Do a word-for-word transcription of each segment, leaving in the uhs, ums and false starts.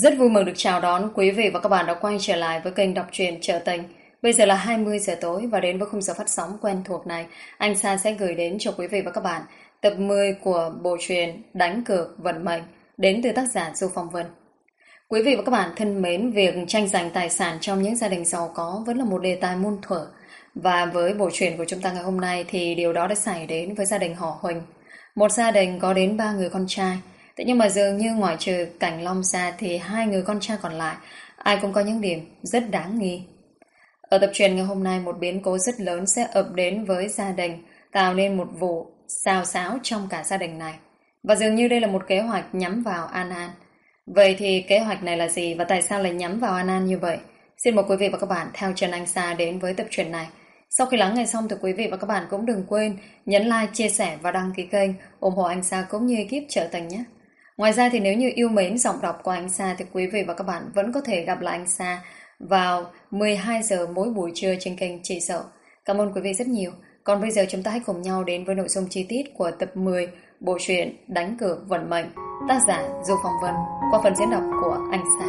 Rất vui mừng được chào đón quý vị và các bạn đã quay trở lại với kênh đọc truyện Chợ Tình. Bây giờ là hai mươi giờ tối và đến với khung giờ phát sóng quen thuộc này, anh Sa sẽ gửi đến cho quý vị và các bạn tập mười của bộ truyện Đánh cược vận mệnh đến từ tác giả Du Phong Vân. Quý vị và các bạn thân mến, việc tranh giành tài sản trong những gia đình giàu có vẫn là một đề tài muôn thuở. Và với bộ truyện của chúng ta ngày hôm nay thì điều đó đã xảy đến với gia đình họ Huỳnh. Một gia đình có đến ba người con trai. Thế nhưng mà dường như ngoại trừ Cảnh Long ra thì hai người con trai còn lại ai cũng có những điểm rất đáng nghi. Ở tập truyện ngày hôm nay, một biến cố rất lớn sẽ ập đến với gia đình, tạo nên một vụ xào xáo trong cả gia đình này. Và dường như đây là một kế hoạch nhắm vào An An. Vậy thì kế hoạch này là gì và tại sao lại nhắm vào An An như vậy? Xin mời quý vị và các bạn theo chân anh Sa đến với tập truyện này. Sau khi lắng nghe xong thì quý vị và các bạn cũng đừng quên nhấn like, chia sẻ và đăng ký kênh ủng hộ anh Sa cũng như ekip Chợ Tình nhé. Ngoài ra thì nếu như yêu mến giọng đọc của anh Sa thì quý vị và các bạn vẫn có thể gặp lại anh Sa vào mười hai giờ mỗi buổi trưa trên kênh Chị Sợ. Cảm ơn quý vị rất nhiều. Còn bây giờ chúng ta hãy cùng nhau đến với nội dung chi tiết của tập mười bộ truyện Đánh cược vận mệnh, tác giả Du Phong Vân, qua phần diễn đọc của anh Sa.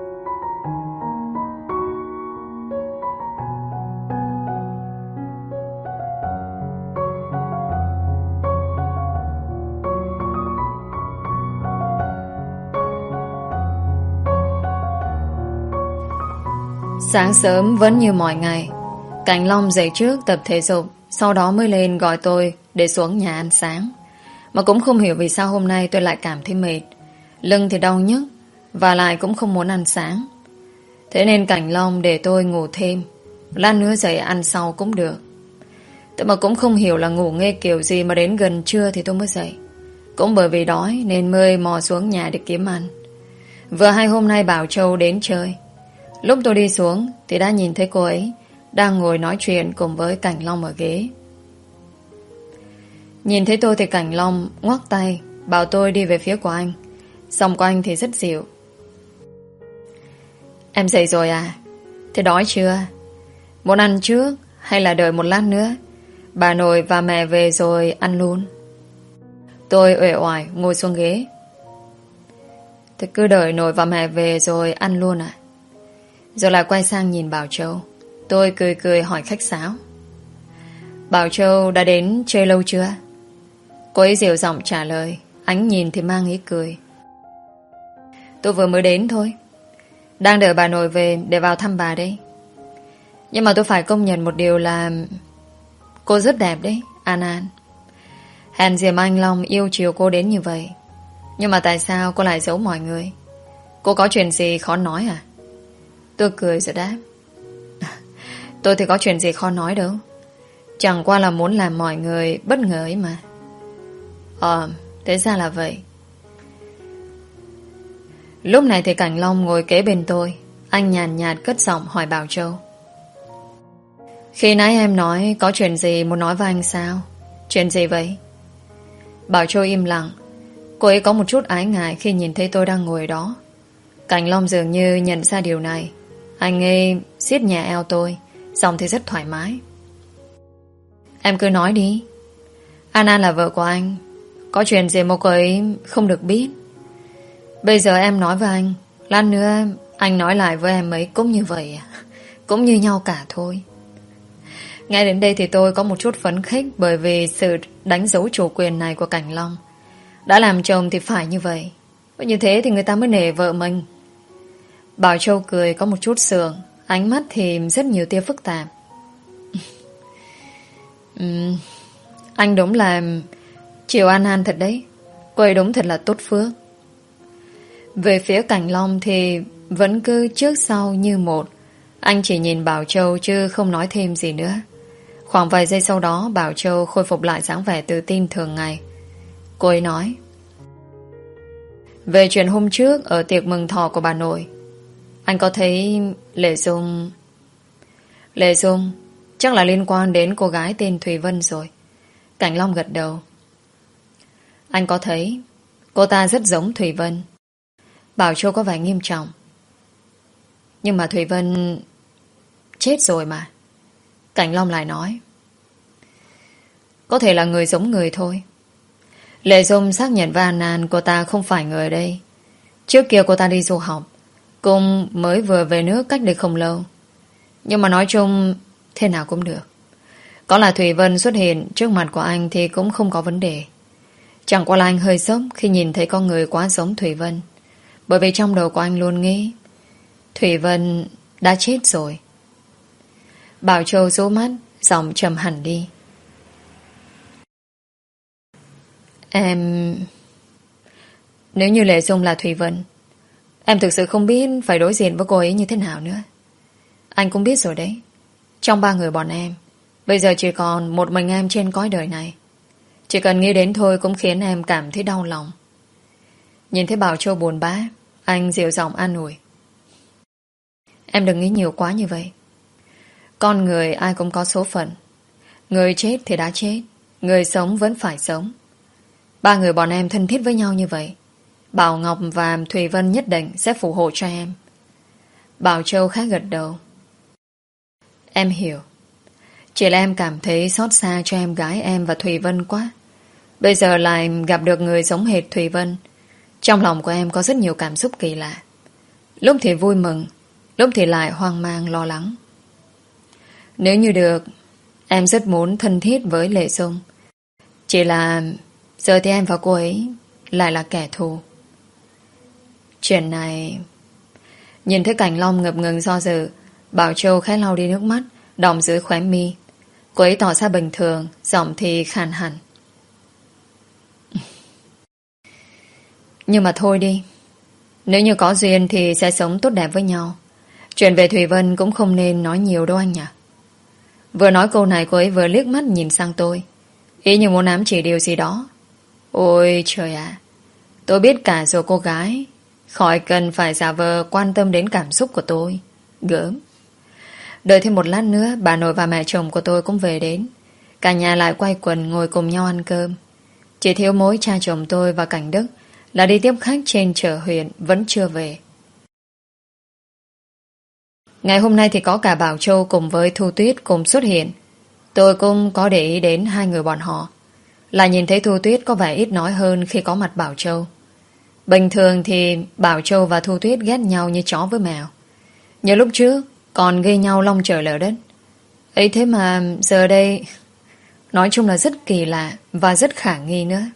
Sáng sớm vẫn như mọi ngày, Cảnh Long dậy trước tập thể dục, sau đó mới lên gọi tôi để xuống nhà ăn sáng. Mà cũng không hiểu vì sao hôm nay tôi lại cảm thấy mệt, lưng thì đau nhức, và lại cũng không muốn ăn sáng. Thế nên Cảnh Long để tôi ngủ thêm, lát nữa dậy ăn sau cũng được. Tôi mà cũng không hiểu là ngủ nghe kiểu gì mà đến gần trưa thì tôi mới dậy. Cũng bởi vì đói nên mới mò xuống nhà để kiếm ăn. Vừa hay hôm nay Bảo Châu đến chơi. Lúc tôi đi xuống thì đã nhìn thấy cô ấy đang ngồi nói chuyện cùng với Cảnh Long ở ghế. Nhìn thấy tôi thì Cảnh Long ngoắc tay bảo tôi đi về phía của anh. Giọng của anh thì rất dịu. Em dậy rồi à? Thế đói chưa? Muốn ăn trước hay là đợi một lát nữa bà nội và mẹ về rồi ăn luôn? Tôi uể oải ngồi xuống ghế. Thế cứ đợi nội và mẹ về rồi ăn luôn à? Rồi lại quay sang nhìn Bảo Châu. Tôi cười cười hỏi khách sáo. Bảo Châu đã đến chơi lâu chưa? Cô ấy dịu giọng trả lời, ánh nhìn thì mang ý cười. Tôi vừa mới đến thôi, đang đợi bà nội về để vào thăm bà đấy. Nhưng mà tôi phải công nhận một điều là cô rất đẹp đấy, An An. Hèn gì mà anh Long yêu chiều cô đến như vậy. Nhưng mà tại sao cô lại giấu mọi người? Cô có chuyện gì khó nói à? Tôi cười rồi đáp. Tôi thì có chuyện gì khó nói đâu. Chẳng qua là muốn làm mọi người bất ngờ ấy mà. Ờ, thế ra là vậy. Lúc này thì Cảnh Long ngồi kế bên tôi. Anh nhàn nhạt cất giọng hỏi Bảo Châu. Khi nãy em nói có chuyện gì muốn nói với anh sao? Chuyện gì vậy? Bảo Châu im lặng. Cô ấy có một chút ái ngại khi nhìn thấy tôi đang ngồi đó. Cảnh Long dường như nhận ra điều này. Anh ấy siết nhẹ eo tôi, giọng thì rất thoải mái. Em cứ nói đi. An An là vợ của anh, có chuyện gì mà cô ấy không được biết. Bây giờ em nói với anh, lát nữa anh nói lại với em ấy cũng như vậy à? Cũng như nhau cả thôi. Ngay đến đây thì tôi có một chút phấn khích, bởi vì sự đánh dấu chủ quyền này của Cảnh Long. Đã làm chồng thì phải như vậy, như thế thì người ta mới nể vợ mình. Bảo Châu cười có một chút sượng, ánh mắt thì rất nhiều tia phức tạp. uhm, Anh đúng là chiều An An thật đấy. Cô ấy đúng thật là tốt phước. Về phía Cảnh Long thì vẫn cứ trước sau như một. Anh chỉ nhìn Bảo Châu chứ không nói thêm gì nữa. Khoảng vài giây sau đó Bảo Châu khôi phục lại dáng vẻ tự tin thường ngày. Cô ấy nói. Về chuyện hôm trước ở tiệc mừng thọ của bà nội, anh có thấy Lệ Dung... Lệ Dung chắc là liên quan đến cô gái tên Thùy Vân rồi. Cảnh Long gật đầu. Anh có thấy cô ta rất giống Thùy Vân. Bảo Châu có vẻ nghiêm trọng. Nhưng mà Thùy Vân chết rồi mà. Cảnh Long lại nói. Có thể là người giống người thôi. Lệ Dung xác nhận với An An cô ta không phải người ở đây. Trước kia cô ta đi du học, Cung mới vừa về nước cách đây không lâu. Nhưng mà nói chung thế nào cũng được. Có là Thủy Vân xuất hiện trước mặt của anh thì cũng không có vấn đề. Chẳng qua là anh hơi sốc khi nhìn thấy con người quá giống Thủy Vân. Bởi vì trong đầu của anh luôn nghĩ Thủy Vân đã chết rồi. Bảo Châu rũ mắt, giọng trầm hẳn đi. Em... Nếu như Lệ Dung là Thủy Vân, em thực sự không biết phải đối diện với cô ấy như thế nào nữa. Anh cũng biết rồi đấy. Trong ba người bọn em, bây giờ chỉ còn một mình em trên cõi đời này. Chỉ cần nghĩ đến thôi cũng khiến em cảm thấy đau lòng. Nhìn thấy Bảo Châu buồn bã, anh dịu giọng an ủi. Em đừng nghĩ nhiều quá như vậy. Con người ai cũng có số phận. Người chết thì đã chết, người sống vẫn phải sống. Ba người bọn em thân thiết với nhau như vậy, Bảo Ngọc và Thùy Vân nhất định sẽ phù hộ cho em. Bảo Châu khá gật đầu. Em hiểu. Chỉ là em cảm thấy xót xa cho em gái em và Thùy Vân quá. Bây giờ lại gặp được người giống hệt Thùy Vân. Trong lòng của em có rất nhiều cảm xúc kỳ lạ. Lúc thì vui mừng, lúc thì lại hoang mang lo lắng. Nếu như được, em rất muốn thân thiết với Lệ Dung. Chỉ là giờ thì em và cô ấy lại là kẻ thù. Chuyện này... Nhìn thấy Cảnh Long ngập ngừng do dự, Bảo Châu khẽ lau đi nước mắt đọng dưới khóe mi. Cô ấy tỏ ra bình thường, giọng thì khàn hẳn. Nhưng mà thôi đi. Nếu như có duyên thì sẽ sống tốt đẹp với nhau. Chuyện về Thùy Vân cũng không nên nói nhiều đâu anh nhỉ. Vừa nói câu này cô ấy vừa liếc mắt nhìn sang tôi, ý như muốn ám chỉ điều gì đó. Ôi trời ạ, tôi biết cả rồi cô gái, khỏi cần phải giả vờ quan tâm đến cảm xúc của tôi. Gớm. Đợi thêm một lát nữa, bà nội và mẹ chồng của tôi cũng về đến. Cả nhà lại quay quần ngồi cùng nhau ăn cơm. Chỉ thiếu mỗi cha chồng tôi và Cảnh Đức là đi tiếp khách trên chợ huyện vẫn chưa về. Ngày hôm nay thì có cả Bảo Châu cùng với Thu Tuyết cùng xuất hiện. Tôi cũng có để ý đến hai người bọn họ. Là nhìn thấy Thu Tuyết có vẻ ít nói hơn khi có mặt Bảo Châu. Bình thường thì Bảo Châu và Thu Tuyết ghét nhau như chó với mèo. Như lúc trước còn gây nhau long trời lở đất. Ấy thế mà giờ đây nói chung là rất kỳ lạ và rất khả nghi nữa.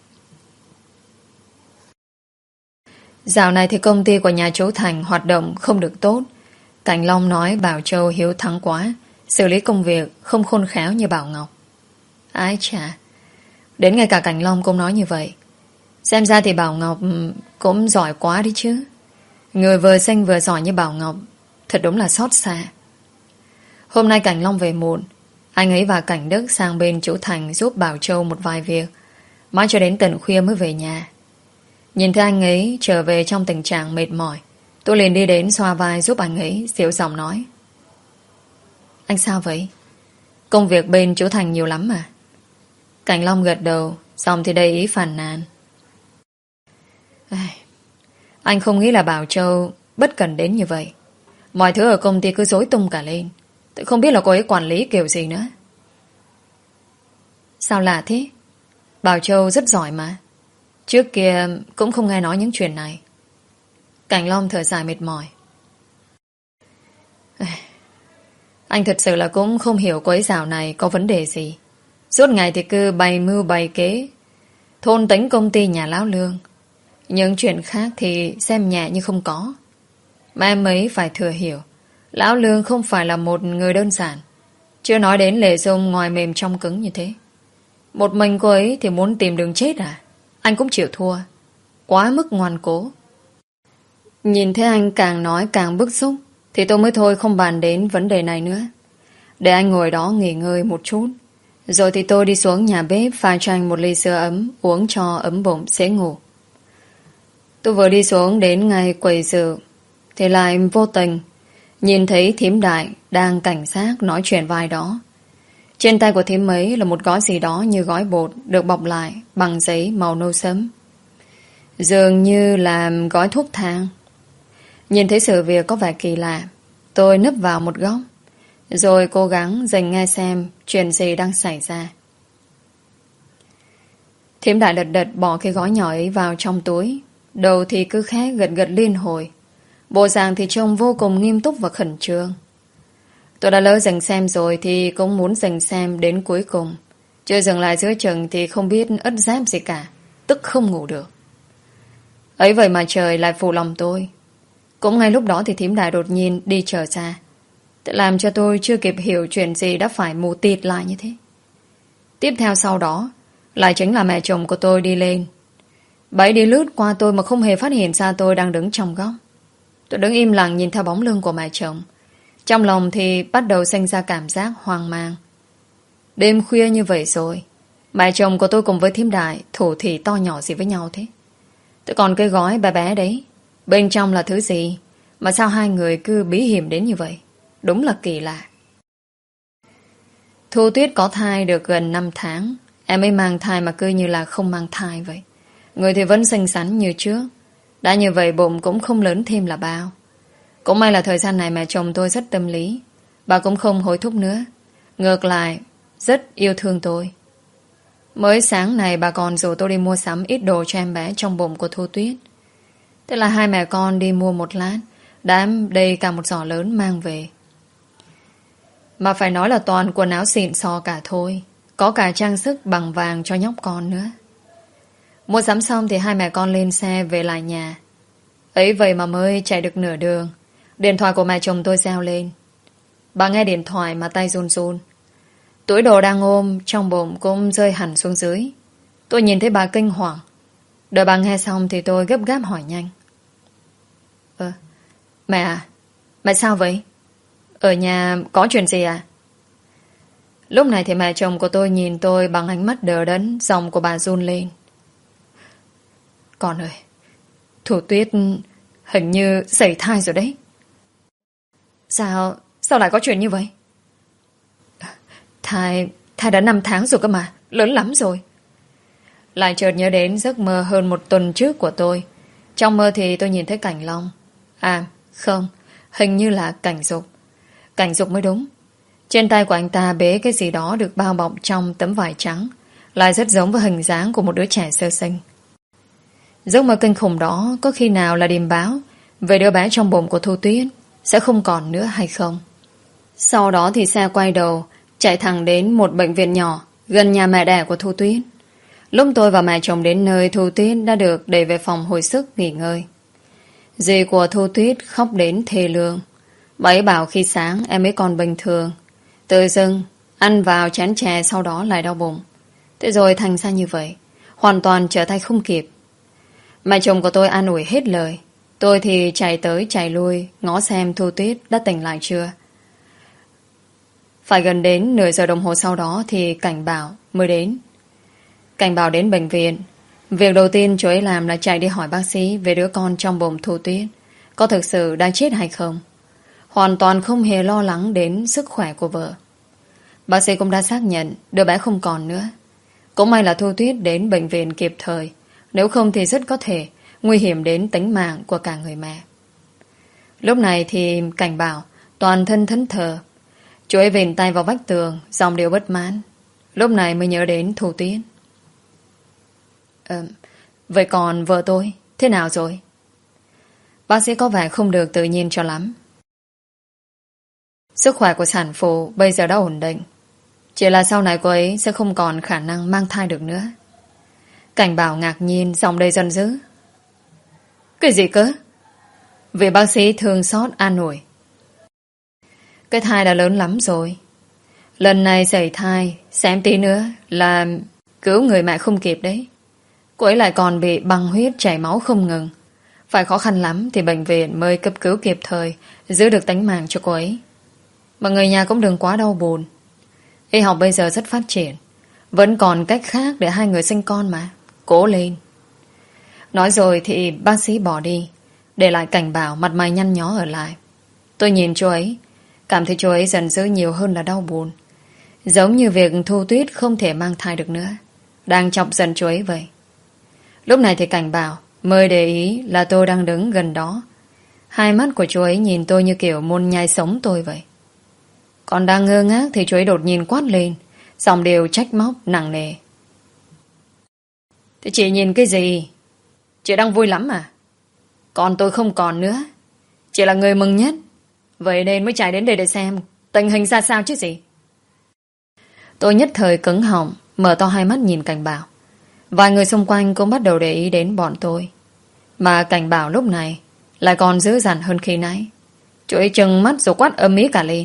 Dạo này thì công ty của nhà chú Thành hoạt động không được tốt. Cảnh Long nói Bảo Châu hiếu thắng quá, xử lý công việc không khôn khéo như Bảo Ngọc. Ái chà, đến ngay cả Cảnh Long cũng nói như vậy. Xem ra thì Bảo Ngọc cũng giỏi quá đi chứ. Người vừa xinh vừa giỏi như Bảo Ngọc thật đúng là xót xa. Hôm nay Cảnh Long về muộn. Anh ấy và Cảnh Đức sang bên chú Thành giúp Bảo Châu một vài việc, mãi cho đến tận khuya mới về nhà. Nhìn thấy anh ấy trở về trong tình trạng mệt mỏi, tôi liền đi đến xoa vai giúp anh ấy, dịu giọng nói. Anh sao vậy? Công việc bên chú Thành nhiều lắm mà. Cảnh Long gật đầu, giọng thì đầy ý phàn nàn. Anh không nghĩ là Bảo Châu bất cần đến như vậy. Mọi thứ ở công ty cứ rối tung cả lên. Tôi không biết là cô ấy quản lý kiểu gì nữa. Sao lạ thế? Bảo Châu rất giỏi mà. Trước kia cũng không nghe nói những chuyện này. Cảnh Long thở dài mệt mỏi. Anh thật sự là cũng không hiểu cô ấy dạo này có vấn đề gì. Suốt ngày thì cứ bày mưu bày kế, thôn tính công ty nhà lão Lương. Những chuyện khác thì xem nhẹ như không có. Mà em ấy phải thừa hiểu, lão Lương không phải là một người đơn giản. Chưa nói đến Lệ Dung ngoài mềm trong cứng như thế. Một mình cô ấy thì muốn tìm đường chết à? Anh cũng chịu thua. Quá mức ngoan cố. Nhìn thấy anh càng nói càng bức xúc, thì tôi mới thôi không bàn đến vấn đề này nữa. Để anh ngồi đó nghỉ ngơi một chút. Rồi thì tôi đi xuống nhà bếp pha cho anh một ly sữa ấm, uống cho ấm bụng sẽ ngủ. Tôi vừa đi xuống đến ngay quầy rượu thì lại vô tình nhìn thấy thím Đại đang cảnh giác nói chuyện với ai đó. Trên tay của thím ấy là một gói gì đó như gói bột được bọc lại bằng giấy màu nâu sẫm, dường như là gói thuốc thang. Nhìn thấy sự việc có vẻ kỳ lạ, tôi nấp vào một góc rồi cố gắng dành nghe xem chuyện gì đang xảy ra. Thím Đại lật đật bỏ cái gói nhỏ ấy vào trong túi, đầu thì cứ khẽ gật gật liên hồi. Bộ dạng thì trông vô cùng nghiêm túc và khẩn trương. Tôi đã lỡ dừng xem rồi thì cũng muốn dừng xem đến cuối cùng. Chưa dừng lại giữa chừng thì không biết ất dép gì cả, tức không ngủ được. Ấy vậy mà trời lại phụ lòng tôi. Cũng ngay lúc đó thì thím Đại đột nhiên đi trở ra, tự làm cho tôi chưa kịp hiểu chuyện gì đã phải mù tịt lại như thế. Tiếp theo sau đó lại chính là mẹ chồng của tôi đi lên. Bà ấy đi lướt qua tôi mà không hề phát hiện ra tôi đang đứng trong góc. Tôi đứng im lặng nhìn theo bóng lưng của mẹ chồng. Trong lòng thì bắt đầu sinh ra cảm giác hoang mang. Đêm khuya như vậy rồi, mẹ chồng của tôi cùng với thím Đại thủ thỉ to nhỏ gì với nhau thế? Tôi còn cái gói bé bé đấy, bên trong là thứ gì mà sao hai người cứ bí hiểm đến như vậy? Đúng là kỳ lạ. Thu Tuyết có thai được gần năm tháng. Em ấy mang thai mà cứ như là không mang thai vậy. Người thì vẫn xinh xắn như trước. Đã như vậy bụng cũng không lớn thêm là bao. Cũng may là thời gian này mẹ chồng tôi rất tâm lý. Bà cũng không hối thúc nữa. Ngược lại rất yêu thương tôi. Mới sáng này bà còn rủ tôi đi mua sắm ít đồ cho em bé trong bụng của Thu Tuyết. Thế là hai mẹ con đi mua một lát, đám đầy cả một giỏ lớn mang về. Mà phải nói là toàn quần áo xịn sò cả thôi. Có cả trang sức bằng vàng cho nhóc con nữa. Mua sắm xong thì hai mẹ con lên xe về lại nhà. Ấy vậy mà mới chạy được nửa đường, điện thoại của mẹ chồng tôi reo lên. Bà nghe điện thoại mà tay run run. Túi đồ đang ôm trong bụng cũng rơi hẳn xuống dưới. Tôi nhìn thấy bà kinh hoàng. Đợi bà nghe xong thì tôi gấp gáp hỏi nhanh. Ờ, mẹ à, mẹ sao vậy? Ở nhà có chuyện gì à? Lúc này thì mẹ chồng của tôi nhìn tôi bằng ánh mắt đờ đẫn, giọng của bà run lên. Con ơi, Thủ Tuyết hình như sảy thai rồi đấy. Sao, sao lại có chuyện như vậy? Thai, thai đã năm tháng rồi cơ mà, lớn lắm rồi. Lại chợt nhớ đến giấc mơ hơn một tuần trước của tôi. Trong mơ thì tôi nhìn thấy Cảnh Long. À, không, hình như là Cảnh Dục. Cảnh Dục mới đúng. Trên tay của anh ta bế cái gì đó được bao bọc trong tấm vải trắng, lại rất giống với hình dáng của một đứa trẻ sơ sinh. Giấc mơ kinh khủng đó có khi nào là điềm báo về đứa bé trong bụng của Thu Tuyết sẽ không còn nữa hay không? Sau đó thì xe quay đầu chạy thẳng đến một bệnh viện nhỏ gần nhà mẹ đẻ của Thu Tuyết. Lúc tôi và mẹ chồng đến nơi, Thu Tuyết đã được đẩy về phòng hồi sức nghỉ ngơi. Dì của Thu Tuyết khóc đến thê lương. Bà ấy bảo khi sáng em ấy còn bình thường, tự dưng ăn vào chén chè sau đó lại đau bụng. Thế rồi thành ra như vậy, hoàn toàn trở tay không kịp. Mẹ chồng của tôi an ủi hết lời. Tôi thì chạy tới chạy lui ngó xem Thu Tuyết đã tỉnh lại chưa. Phải gần đến nửa giờ đồng hồ sau đó thì Cảnh Bảo mới đến. Cảnh Bảo đến bệnh viện. Việc đầu tiên chú ấy làm là chạy đi hỏi bác sĩ về đứa con trong bụng Thu Tuyết có thực sự đang chết hay không. Hoàn toàn không hề lo lắng đến sức khỏe của vợ. Bác sĩ cũng đã xác nhận đứa bé không còn nữa. Cũng may là Thu Tuyết đến bệnh viện kịp thời, nếu không thì rất có thể nguy hiểm đến tính mạng của cả người mẹ. Lúc này thì Cảnh Bảo toàn thân thẫn thờ. Chú ấy vịn tay vào vách tường, giọng điệu bất mãn. Lúc này mới nhớ đến Thu Tuyết. Ờ, vậy còn vợ tôi thế nào rồi? Bác sĩ có vẻ không được tự nhiên cho lắm. Sức khỏe của sản phụ bây giờ đã ổn định. Chỉ là sau này cô ấy sẽ không còn khả năng mang thai được nữa. Cảnh Bảo ngạc nhiên, giọng đầy giận dữ. Cái gì cơ? Vị bác sĩ thương xót an ủi. Cái thai đã lớn lắm rồi. Lần này sảy thai, xém tí nữa là cứu người mẹ không kịp đấy. Cô ấy lại còn bị băng huyết chảy máu không ngừng. Phải khó khăn lắm thì bệnh viện mới cấp cứu kịp thời, giữ được tính mạng cho cô ấy. Mà người nhà cũng đừng quá đau buồn. Y học bây giờ rất phát triển, vẫn còn cách khác để hai người sinh con mà. Cố lên. Nói rồi thì bác sĩ bỏ đi, để lại Cảnh Bảo mặt mày nhăn nhó ở lại. Tôi nhìn chú ấy, cảm thấy chú ấy giận dữ nhiều hơn là đau buồn. Giống như việc Thu Tuyết không thể mang thai được nữa đang chọc giận chú ấy vậy. Lúc này thì Cảnh Bảo mới để ý là tôi đang đứng gần đó. Hai mắt của chú ấy nhìn tôi như kiểu muốn nhai sống tôi vậy. Còn đang ngơ ngác thì chú ấy đột nhiên quát lên, giọng đều trách móc nặng nề. Thế chị nhìn cái gì? Chị đang vui lắm à? Con tôi không còn nữa. Chị là người mừng nhất, vậy nên mới chạy đến đây để xem tình hình ra sao chứ gì. Tôi nhất thời cứng họng, mở to hai mắt nhìn Cảnh Bảo. Vài người xung quanh cũng bắt đầu để ý đến bọn tôi. Mà Cảnh Bảo lúc này lại còn dữ dằn hơn khi nãy. Chú ấy trừng mắt rồi quát âm ý cả lên.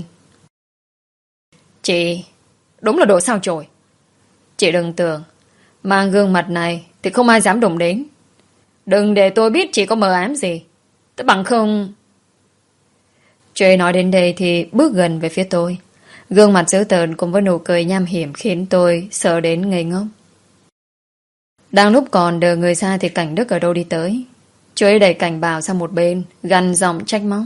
Chị đúng là đồ sao chổi. Chị đừng tưởng mang gương mặt này thì không ai dám đụng đến. Đừng để tôi biết chị có mờ ám gì. Tất bằng không. Chú ấy nói đến đây thì bước gần về phía tôi. Gương mặt dữ tợn cùng với nụ cười nham hiểm khiến tôi sợ đến ngây ngốc. Đang lúc còn đợi người ra thì Cảnh Đức ở đâu đi tới. Chú ấy đẩy Cảnh Bảo sang một bên, gằn giọng trách móc.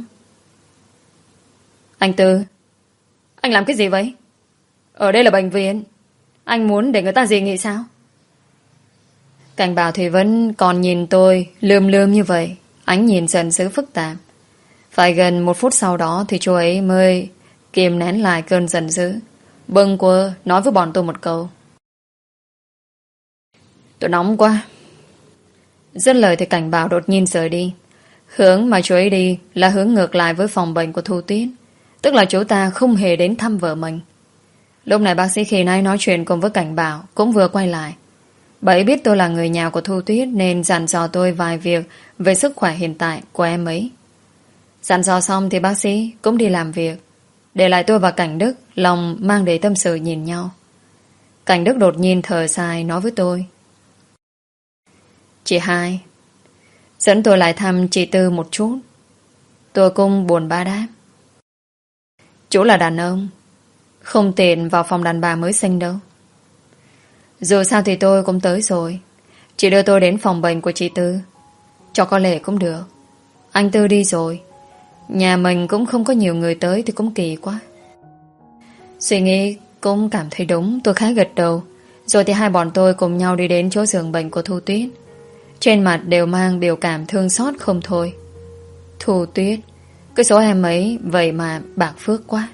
Anh Tư, anh làm cái gì vậy? Ở đây là bệnh viện, anh muốn để người ta gì nghĩ sao? Cảnh Bảo thì vẫn còn nhìn tôi lườm lườm như vậy, ánh nhìn dần dữ phức tạp. Phải gần một phút sau đó thì chú ấy mới kìm nén lại cơn giận dữ, bâng quơ nói với bọn tôi một câu. Tôi nóng quá. Dứt lời thì Cảnh Bảo đột nhiên rời đi. Hướng mà chú ấy đi là hướng ngược lại với phòng bệnh của Thu Tuyết. Tức là chú ta không hề đến thăm vợ mình. Lúc này bác sĩ khi nãy nói chuyện cùng với Cảnh Bảo cũng vừa quay lại. Bà ấy biết tôi là người nhà của Thu Tuyết nên dặn dò tôi vài việc về sức khỏe hiện tại của em ấy. Dặn dò xong thì bác sĩ cũng đi làm việc, để lại tôi và Cảnh Đức lòng mang đầy tâm sự nhìn nhau. Cảnh Đức đột nhiên thở dài nói với tôi. Chị Hai, dẫn tôi lại thăm chị Tư một chút. Tôi cũng buồn bã đáp. Chú là đàn ông, không tiện vào phòng đàn bà mới sinh đâu. Dù sao thì tôi cũng tới rồi. Chị đưa tôi đến phòng bệnh của chị Tư. Cho có lẽ cũng được. Anh Tư đi rồi, nhà mình cũng không có nhiều người tới thì cũng kỳ quá. Suy nghĩ cũng cảm thấy đúng, tôi khá gật đầu. Rồi thì hai bọn tôi cùng nhau đi đến chỗ giường bệnh của Thu Tuyết. Trên mặt đều mang biểu cảm thương xót không thôi. Thu Tuyết, cái số em ấy vậy mà bạc phước quá.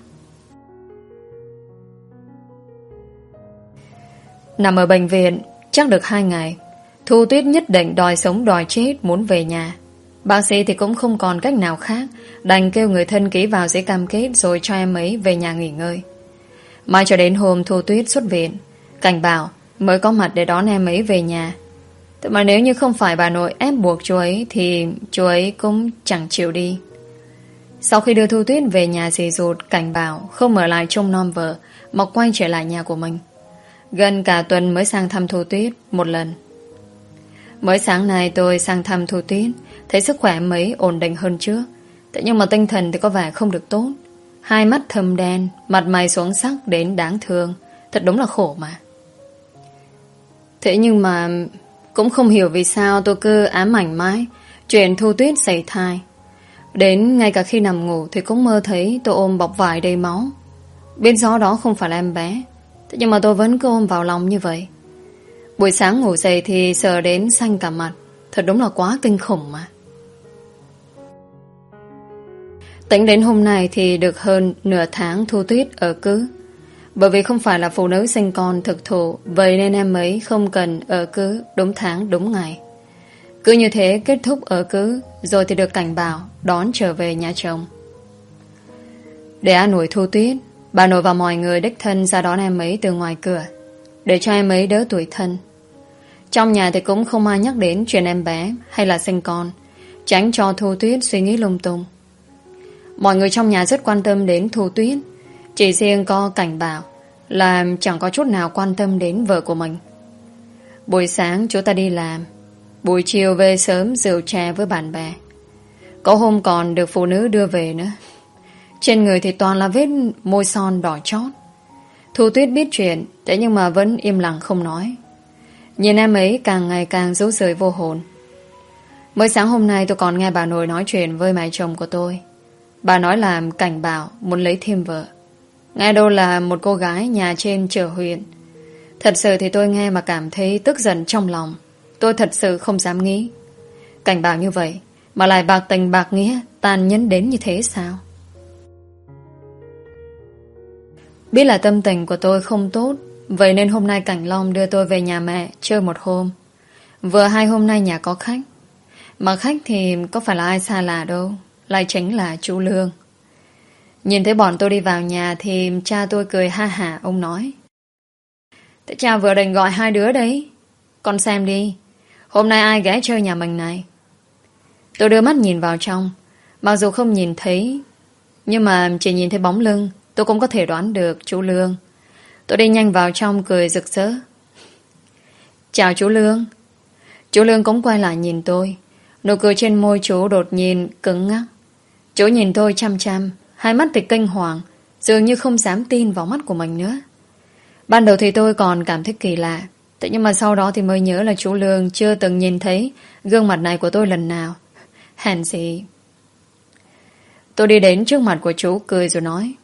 Nằm ở bệnh viện chắc được hai ngày, Thu Tuyết nhất định đòi sống đòi chết muốn về nhà. Bác sĩ thì cũng không còn cách nào khác, đành kêu người thân ký vào giấy cam kết rồi cho em ấy về nhà nghỉ ngơi. Mai cho đến hôm Thu Tuyết xuất viện, Cảnh Bảo mới có mặt để đón em ấy về nhà. Thế mà nếu như không phải bà nội ép buộc chú ấy thì chú ấy cũng chẳng chịu đi. Sau khi đưa Thu Tuyết về nhà dì dụt, Cảnh Bảo không ở lại trông nom vợ mà quay trở lại nhà của mình. Gần cả tuần mới sang thăm Thu Tuyết một lần. Mới sáng nay tôi sang thăm Thu Tuyết, thấy sức khỏe mấy ổn định hơn trước. Thế nhưng mà tinh thần thì có vẻ không được tốt. Hai mắt thâm đen, mặt mày xuống sắc đến đáng thương. Thật đúng là khổ mà. Thế nhưng mà cũng không hiểu vì sao tôi cứ ám ảnh mãi chuyện Thu Tuyết sảy thai. Đến ngay cả khi nằm ngủ thì cũng mơ thấy tôi ôm bọc vải đầy máu. Biết rõ đó không phải là em bé, thế nhưng mà tôi vẫn cứ ôm vào lòng như vậy. Buổi sáng ngủ dậy thì sợ đến xanh cả mặt. Thật đúng là quá kinh khủng mà. Tính đến hôm nay thì được hơn nửa tháng Thu Tuyết ở cữ. Bởi vì không phải là phụ nữ sinh con thực thụ, vậy nên em ấy không cần ở cữ đúng tháng đúng ngày. Cứ như thế kết thúc ở cữ, rồi thì được Cảnh Bảo đón trở về nhà chồng. Để an ủi Thu Tuyết, bà nội và mọi người đích thân ra đón em ấy từ ngoài cửa, để cho em ấy đỡ tủi thân. Trong nhà thì cũng không ai nhắc đến chuyện em bé hay là sinh con, tránh cho Thu Tuyết suy nghĩ lung tung. Mọi người trong nhà rất quan tâm đến Thu Tuyết, chỉ riêng có Cảnh Bảo là chẳng có chút nào quan tâm đến vợ của mình. Buổi sáng chú ta đi làm, buổi chiều về sớm rượu chè với bạn bè. Có hôm còn được phụ nữ đưa về nữa. Trên người thì toàn là vết môi son đỏ chót. Thu Tuyết biết chuyện, thế nhưng mà vẫn im lặng không nói. Nhìn em ấy càng ngày càng rũ rượi vô hồn. Mới sáng hôm nay tôi còn nghe bà nội nói chuyện với mẹ chồng của tôi. Bà nói là Cảnh Bảo muốn lấy thêm vợ. Nghe đâu là một cô gái nhà trên chợ huyện. Thật sự thì tôi nghe mà cảm thấy tức giận trong lòng. Tôi thật sự không dám nghĩ Cảnh Bảo như vậy mà lại bạc tình bạc nghĩa, tàn nhẫn đến như thế sao? Biết là tâm tình của tôi không tốt, vậy nên hôm nay Cảnh Long đưa tôi về nhà mẹ chơi một hôm. Vừa hai hôm nay nhà có khách. Mà khách thì có phải là ai xa lạ đâu, lại chính là chú Lương. Nhìn thấy bọn tôi đi vào nhà thì cha tôi cười ha hả. Ông nói: Thế cha vừa định gọi hai đứa đấy. Con xem đi, hôm nay ai ghé chơi nhà mình này. Tôi đưa mắt nhìn vào trong. Mặc dù không nhìn thấy, nhưng mà chỉ nhìn thấy bóng lưng, tôi cũng có thể đoán được chú Lương. Tôi đi nhanh vào trong cười rực rỡ: Chào chú Lương. Chú Lương cũng quay lại nhìn tôi. Nụ cười trên môi chú đột nhiên cứng ngắc. Chú nhìn tôi chăm chăm, hai mắt thì kinh hoàng, dường như không dám tin vào mắt của mình nữa. Ban đầu thì tôi còn cảm thấy kỳ lạ, thế nhưng mà sau đó thì mới nhớ là chú Lương chưa từng nhìn thấy gương mặt này của tôi lần nào. Hèn gì. Tôi đi đến trước mặt của chú cười rồi nói: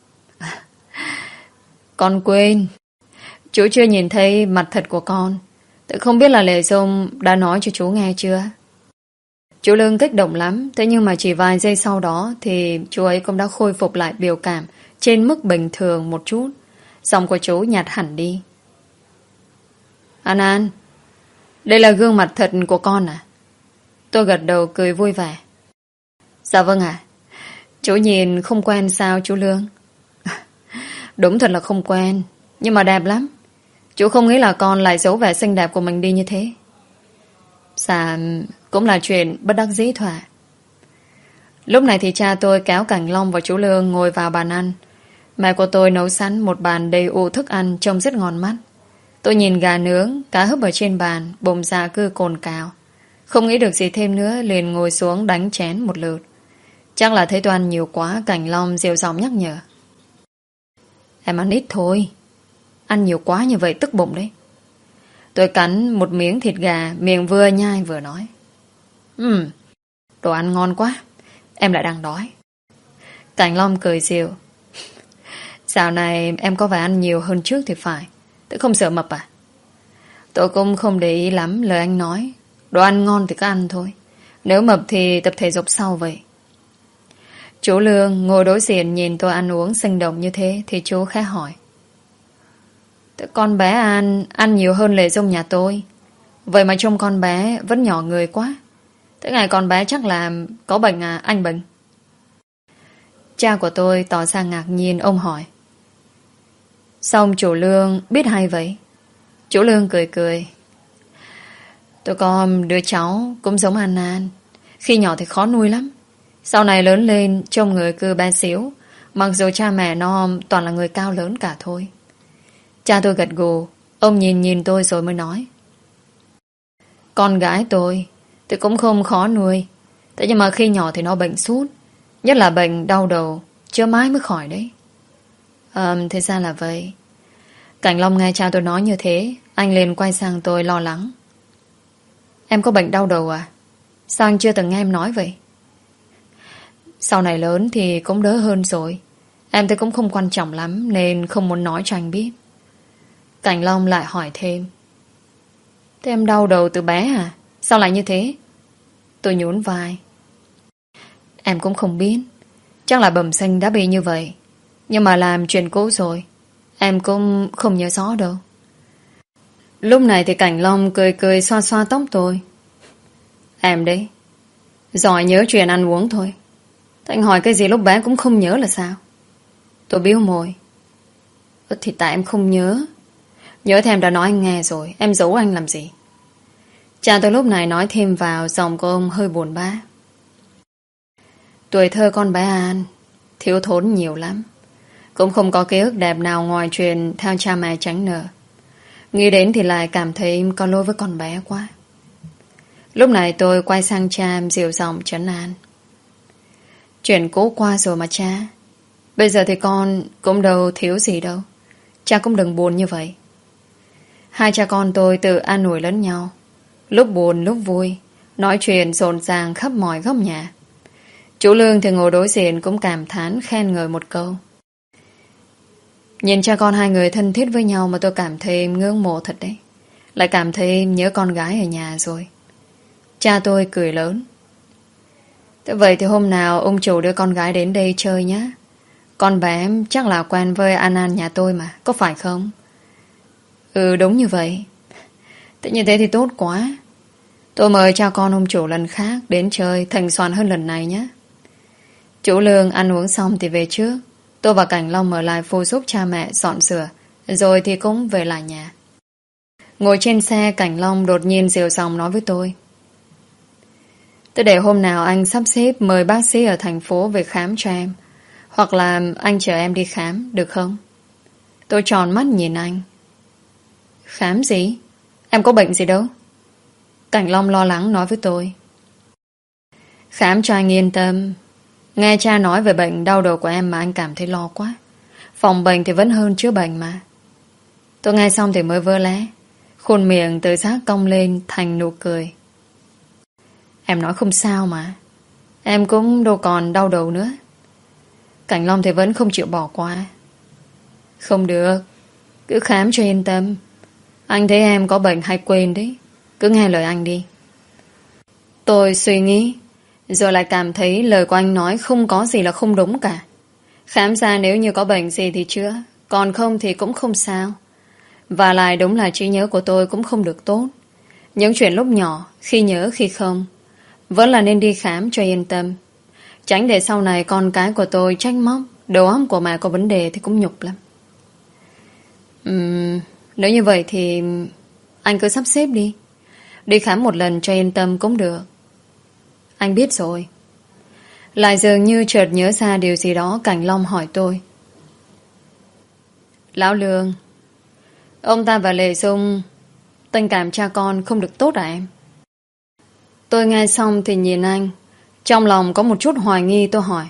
Con quên, chú chưa nhìn thấy mặt thật của con. Tôi không biết là Lệ Dung đã nói cho chú nghe chưa. Chú Lương kích động lắm. Thế nhưng mà chỉ vài giây sau đó thì chú ấy cũng đã khôi phục lại biểu cảm trên mức bình thường một chút. Giọng của chú nhạt hẳn đi. An An, đây là gương mặt thật của con à? Tôi gật đầu cười vui vẻ. Dạ vâng ạ. Chú nhìn không quen sao chú Lương? Đúng thật là không quen, nhưng mà đẹp lắm. Chú không nghĩ là con lại giấu vẻ xinh đẹp của mình đi như thế. Dạ, cũng là chuyện bất đắc dĩ thôi ạ. Lúc này thì cha tôi kéo Cảnh Long và chú Lương ngồi vào bàn ăn. Mẹ của tôi nấu sẵn một bàn đầy ụ thức ăn trông rất ngon mắt. Tôi nhìn gà nướng, cá hấp ở trên bàn, bụng dạ cứ cồn cào. Không nghĩ được gì thêm nữa, liền ngồi xuống đánh chén một lượt. Chắc là thấy tôi ăn nhiều quá, Cảnh Long dịu giọng nhắc nhở: Em ăn ít thôi, ăn nhiều quá như vậy tức bụng đấy. Tôi cắn một miếng thịt gà, miệng vừa nhai vừa nói: Ừm, đồ ăn ngon quá, em lại đang đói. Cảnh Long cười dịu: Dạo này em có vẻ ăn nhiều hơn trước thì phải. Tôi không sợ mập à? Tôi cũng không để ý lắm lời anh nói. Đồ ăn ngon thì cứ ăn thôi, nếu mập thì tập thể dục sau vậy. Chú Lương ngồi đối diện nhìn tôi ăn uống sinh động như thế thì chú khẽ hỏi: Con bé An ăn nhiều hơn Lệ Dung nhà tôi, vậy mà trông con bé vẫn nhỏ người quá. Thế ngày con bé chắc là có bệnh à anh Bình? Cha của tôi tỏ ra ngạc nhiên. Ông hỏi: Sao ông chủ Lương biết hay vậy? Chú Lương cười cười: Tôi có đứa cháu cũng giống An An. Khi nhỏ thì khó nuôi lắm, sau này lớn lên trông người cứ bé xíu, mặc dù cha mẹ nó toàn là người cao lớn cả thôi. Cha tôi gật gù. Ông nhìn nhìn tôi rồi mới nói: Con gái tôi thì cũng không khó nuôi, thế nhưng mà khi nhỏ thì nó bệnh sút, nhất là bệnh đau đầu, chưa mãi mới khỏi đấy. Ờ, thế ra là vậy. Cảnh Long nghe cha tôi nói như thế, anh liền quay sang tôi lo lắng: Em có bệnh đau đầu à? Sao anh chưa từng nghe em nói vậy? Sau này lớn thì cũng đỡ hơn rồi. Em thấy cũng không quan trọng lắm nên không muốn nói cho anh biết. Cảnh Long lại hỏi thêm: Thế em đau đầu từ bé à? Sao lại như thế? Tôi nhún vai: Em cũng không biết, chắc là bẩm sinh đã bị như vậy, nhưng mà làm chuyện cũ rồi, em cũng không nhớ rõ đâu. Lúc này thì Cảnh Long cười cười xoa xoa tóc tôi: Em đấy, giỏi nhớ chuyện ăn uống thôi. Thế anh hỏi cái gì lúc bé cũng không nhớ là sao? Tôi bĩu môi: Thì tại em không nhớ. Nhớ thì em đã nói anh nghe rồi, em giấu anh làm gì? Cha tôi lúc này nói thêm vào, giọng của ông hơi buồn bã: Tuổi thơ con bé An thiếu thốn nhiều lắm, cũng không có ký ức đẹp nào ngoài chuyện theo cha mẹ tránh nợ. Nghĩ đến thì lại cảm thấy có lỗi với con bé quá. Lúc này tôi quay sang cha dịu giọng trấn an: Chuyện cũ qua rồi mà cha. Bây giờ thì con cũng đâu thiếu gì đâu. Cha cũng đừng buồn như vậy. Hai cha con tôi tự an ủi lẫn nhau, lúc buồn lúc vui, nói chuyện rộn ràng khắp mọi góc nhà. Chú Lương thì ngồi đối diện cũng cảm thán khen ngợi một câu. Nhìn cha con hai người thân thiết với nhau mà tôi cảm thấy ngưỡng mộ thật đấy. Lại cảm thấy nhớ con gái ở nhà rồi. Cha tôi cười lớn: Thế vậy thì hôm nào ông chủ đưa con gái đến đây chơi nhé. Con bé chắc là quen với An An nhà tôi mà, có phải không? Ừ, đúng như vậy. Thế như thế thì tốt quá. Tôi mời cha con ông chủ lần khác đến chơi thành soàn hơn lần này nhé. Chú Lương ăn uống xong thì về trước. Tôi và Cảnh Long ở lại phụ giúp cha mẹ dọn sửa, rồi thì cũng về lại nhà. Ngồi trên xe, Cảnh Long đột nhiên dịu giọng nói với tôi: "Tôi để hôm nào anh sắp xếp mời bác sĩ ở thành phố về khám cho em. Hoặc là anh chở em đi khám, được không?" Tôi tròn mắt nhìn anh. "Khám gì? Em có bệnh gì đâu." Cảnh Long lo lắng nói với tôi: "Khám cho anh yên tâm. Nghe cha nói về bệnh đau đầu của em mà anh cảm thấy lo quá. Phòng bệnh thì vẫn hơn chữa bệnh mà." Tôi nghe xong thì mới vơ lé. Khuôn miệng tự giác cong lên thành nụ cười. "Em nói không sao mà. Em cũng đâu còn đau đầu nữa." Cảnh Long thì vẫn không chịu bỏ qua. "Không được. Cứ khám cho yên tâm. Anh thấy em có bệnh hay quên đấy. Cứ nghe lời anh đi." Tôi suy nghĩ, rồi lại cảm thấy lời của anh nói không có gì là không đúng cả. Khám ra nếu như có bệnh gì thì chữa, còn không thì cũng không sao. Và lại đúng là trí nhớ của tôi cũng không được tốt. Những chuyện lúc nhỏ, khi nhớ khi không, vẫn là nên đi khám cho yên tâm. Tránh để sau này con cái của tôi trách móc đầu óc của mẹ có vấn đề thì cũng nhục lắm. Uhm, nếu như vậy thì anh cứ sắp xếp đi. Đi khám một lần cho yên tâm cũng được. Anh biết rồi. Lại dường như chợt nhớ ra điều gì đó, Cảnh Long hỏi tôi: "Lão Lương, ông ta và Lệ Dung tình cảm cha con không được tốt à em?" Tôi nghe xong thì nhìn anh. Trong lòng có một chút hoài nghi, tôi hỏi: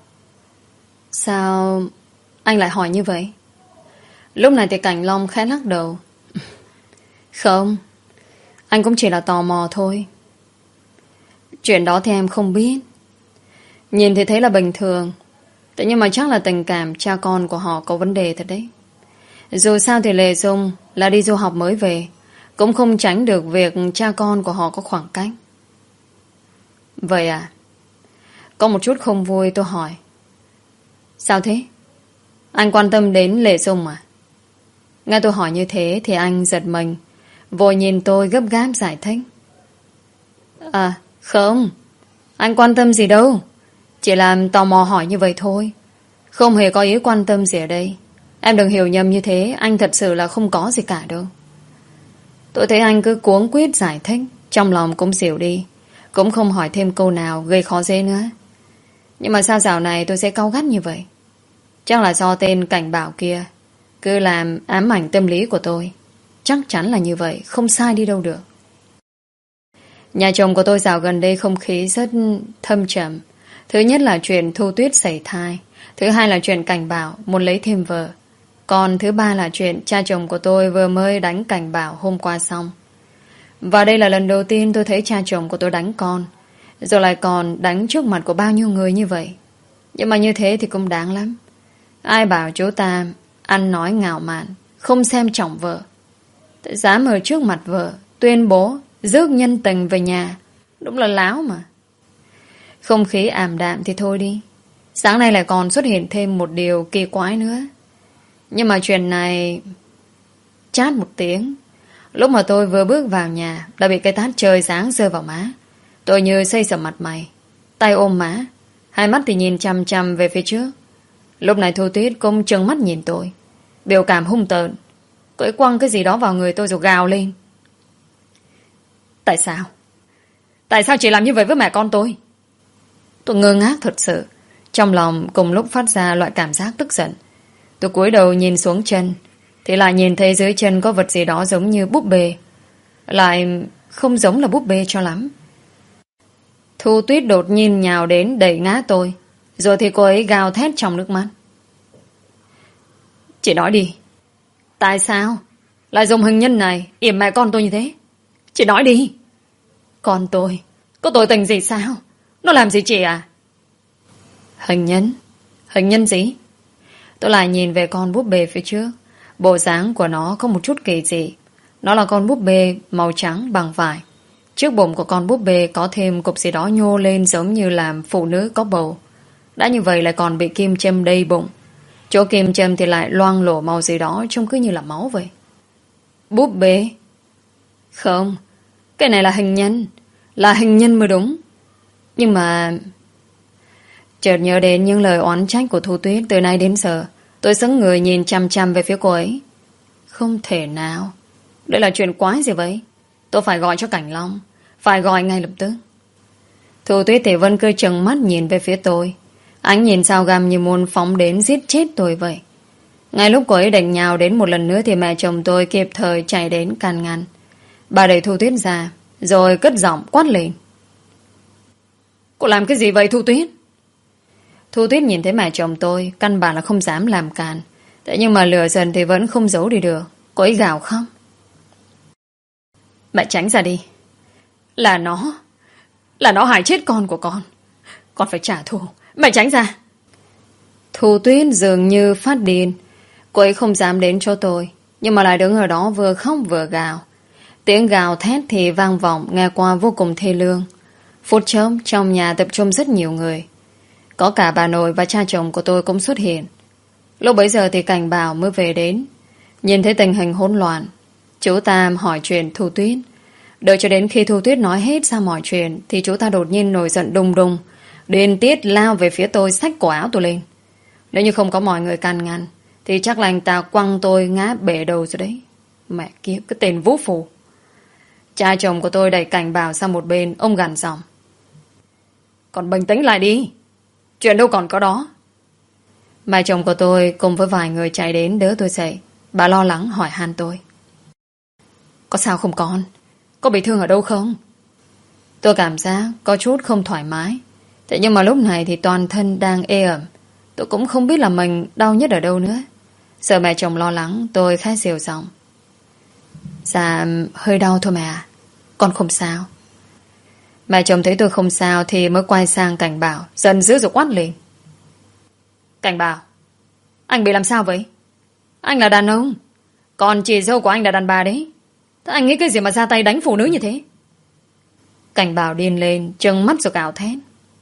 "Sao anh lại hỏi như vậy?" Lúc này thì Cảnh Long khẽ lắc đầu: "Không, anh cũng chỉ là tò mò thôi. Chuyện đó thì em không biết. Nhìn thì thấy là bình thường. Thế nhưng mà chắc là tình cảm cha con của họ có vấn đề thật đấy. Dù sao thì Lệ Dung là đi du học mới về, cũng không tránh được việc cha con của họ có khoảng cách." "Vậy à?" Có một chút không vui, tôi hỏi: "Sao thế? Anh quan tâm đến Lệ Dung à?" Nghe tôi hỏi như thế thì anh giật mình, vội nhìn tôi gấp gáp giải thích: "À không, anh quan tâm gì đâu. Chỉ là tò mò hỏi như vậy thôi. Không hề có ý quan tâm gì ở đây. Em đừng hiểu nhầm như thế. Anh thật sự là không có gì cả đâu." Tôi thấy anh cứ cuống quýt giải thích, trong lòng cũng xỉu đi, cũng không hỏi thêm câu nào gây khó dễ nữa. Nhưng mà sao dạo này tôi sẽ cáu gắt như vậy? Chắc là do tên Cảnh Bảo kia cứ làm ám ảnh tâm lý của tôi. Chắc chắn là như vậy, không sai đi đâu được. Nhà chồng của tôi dạo gần đây không khí rất thâm trầm. Thứ nhất là chuyện Thu Tuyết sảy thai. Thứ hai là chuyện Cảnh Bảo muốn lấy thêm vợ. Còn thứ ba là chuyện cha chồng của tôi vừa mới đánh Cảnh Bảo hôm qua xong. Và đây là lần đầu tiên tôi thấy cha chồng của tôi đánh con, rồi lại còn đánh trước mặt của bao nhiêu người như vậy. Nhưng mà như thế thì cũng đáng lắm. Ai bảo chú ta ăn nói ngạo mạn, không xem trọng vợ, dám ở trước mặt vợ tuyên bố rước nhân tình về nhà. Đúng là láo mà. Không khí ảm đạm thì thôi đi. Sáng nay lại còn xuất hiện thêm một điều kỳ quái nữa. Nhưng mà chuyện này... Chát một tiếng, lúc mà tôi vừa bước vào nhà đã bị cái tát trời giáng rơi vào má. Tôi như xây sầm mặt mày, tay ôm má, hai mắt thì nhìn chằm chằm về phía trước. Lúc này Thu Tuyết cũng trừng mắt nhìn tôi, biểu cảm hung tợn. Cô ấy quăng cái gì đó vào người tôi rồi gào lên: "Tại sao? Tại sao chị làm như vậy với mẹ con tôi?" Tôi ngơ ngác thật sự. Trong lòng cùng lúc phát ra loại cảm giác tức giận. Tôi cúi đầu nhìn xuống chân, thì lại nhìn thấy dưới chân có vật gì đó giống như búp bê, lại không giống là búp bê cho lắm. Thu Tuyết đột nhiên nhào đến đẩy ngã tôi, rồi thì cô ấy gào thét trong nước mắt: "Chị nói đi, tại sao lại dùng hình nhân này yểm mẹ con tôi như thế? Chị nói đi. Con tôi có tội tình gì sao? Nó làm gì chị à?" Hình nhân? Hình nhân gì? Tôi lại nhìn về con búp bê phía trước. Bộ dáng của nó có một chút kỳ dị. Nó là con búp bê màu trắng bằng vải. Trước bụng của con búp bê có thêm cục gì đó nhô lên giống như làm phụ nữ có bầu. Đã như vậy lại còn bị kim châm đầy bụng. Chỗ kim châm thì lại loang lổ màu gì đó, trông cứ như là máu vậy. Búp bê? Không, cái này là hình nhân. Là hình nhân mới đúng. Nhưng mà... Chợt nhớ đến những lời oán trách của Thu Tuyết từ nay đến giờ. Tôi sững người nhìn chăm chăm về phía cô ấy. Không thể nào. Đây là chuyện quái gì vậy? Tôi phải gọi cho Cảnh Long. Phải gọi ngay lập tức. Thu Tuyết thì vẫn cứ trừng mắt nhìn về phía tôi. Ánh nhìn sao găm như muốn phóng đến giết chết tôi vậy. Ngay lúc cô ấy định nhào đến một lần nữa thì mẹ chồng tôi kịp thời chạy đến can ngăn. Bà đẩy Thu Tuyết ra, rồi cất giọng quát lên. Cô làm cái gì vậy Thu Tuyết? Thu Tuyết nhìn thấy mẹ chồng tôi, căn bản là không dám làm càn. Thế nhưng mà lửa giận thì vẫn không giấu đi được. Cô ấy gào khóc. Mẹ tránh ra đi. Là nó. Là nó hại chết con của con. Con phải trả thù. Mẹ tránh ra. Thu Tuyết dường như phát điên. Cô ấy không dám đến chỗ tôi, nhưng mà lại đứng ở đó vừa khóc vừa gào. Tiếng gào thét thì vang vọng, nghe qua vô cùng thê lương. Phút chốc trong nhà tập trung rất nhiều người. Có cả bà nội và cha chồng của tôi cũng xuất hiện. Lúc bấy giờ thì Cảnh Bảo mới về đến. Nhìn thấy tình hình hỗn loạn, chú ta hỏi chuyện Thu Tuyết. Đợi cho đến khi Thu Tuyết nói hết ra mọi chuyện thì chú ta đột nhiên nổi giận đùng đùng, điên tiết lao về phía tôi, xách cổ áo tôi lên. Nếu như không có mọi người can ngăn thì chắc là anh ta quăng tôi ngã bể đầu rồi đấy. Mẹ kiếp, cái tên vũ phu. Cha chồng của tôi đẩy Cảnh Bảo sang một bên. Ông gằn giọng. Còn bình tĩnh lại đi. Chuyện đâu còn có đó. Mẹ chồng của tôi cùng với vài người chạy đến đỡ tôi dậy. Bà lo lắng hỏi han tôi. Có sao không con? Có bị thương ở đâu không? Tôi cảm giác có chút không thoải mái. Thế nhưng mà lúc này thì toàn thân đang ê ẩm. Tôi cũng không biết là mình đau nhất ở đâu nữa. Sợ mẹ chồng lo lắng, tôi khá dịu giọng. Dạ hơi đau thôi mà. Con không sao. Mẹ chồng thấy tôi không sao thì mới quay sang Cảnh Bảo, giận dữ rồi quát lên. Cảnh Bảo, anh bị làm sao vậy? Anh là đàn ông, còn chị dâu của anh là đàn bà đấy. Thế anh nghĩ cái gì mà ra tay đánh phụ nữ như thế? Cảnh Bảo điên lên, trừng mắt rồi cào thét.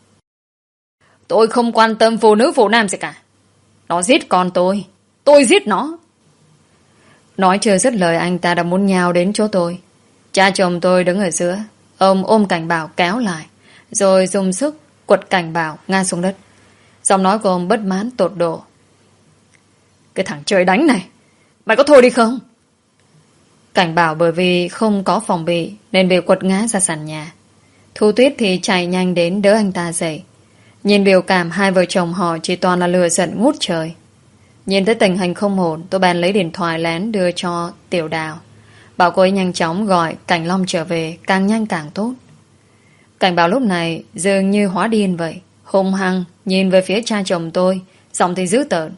Tôi không quan tâm phụ nữ phụ nam gì cả. Nó giết con tôi, tôi giết nó. Nói chưa dứt lời anh ta đã muốn nhào đến chỗ tôi. Cha chồng tôi đứng ở giữa. Ông ôm Cảnh Bảo kéo lại, rồi dùng sức quật Cảnh Bảo ngã xuống đất. Giọng nói của ông bất mãn tột độ. Cái thằng trời đánh này, mày có thôi đi không? Cảnh Bảo bởi vì không có phòng bị nên bị quật ngã ra sàn nhà. Thu Tuyết thì chạy nhanh đến đỡ anh ta dậy. Nhìn biểu cảm hai vợ chồng họ chỉ toàn là lửa giận ngút trời. Nhìn thấy tình hình không ổn, tôi bèn lấy điện thoại lén đưa cho Tiểu Đào, bảo cô ấy nhanh chóng gọi Cảnh Long trở về, càng nhanh càng tốt. Cảnh Bảo lúc này dường như hóa điên vậy, hung hăng nhìn về phía cha chồng tôi, giọng thì dữ tợn.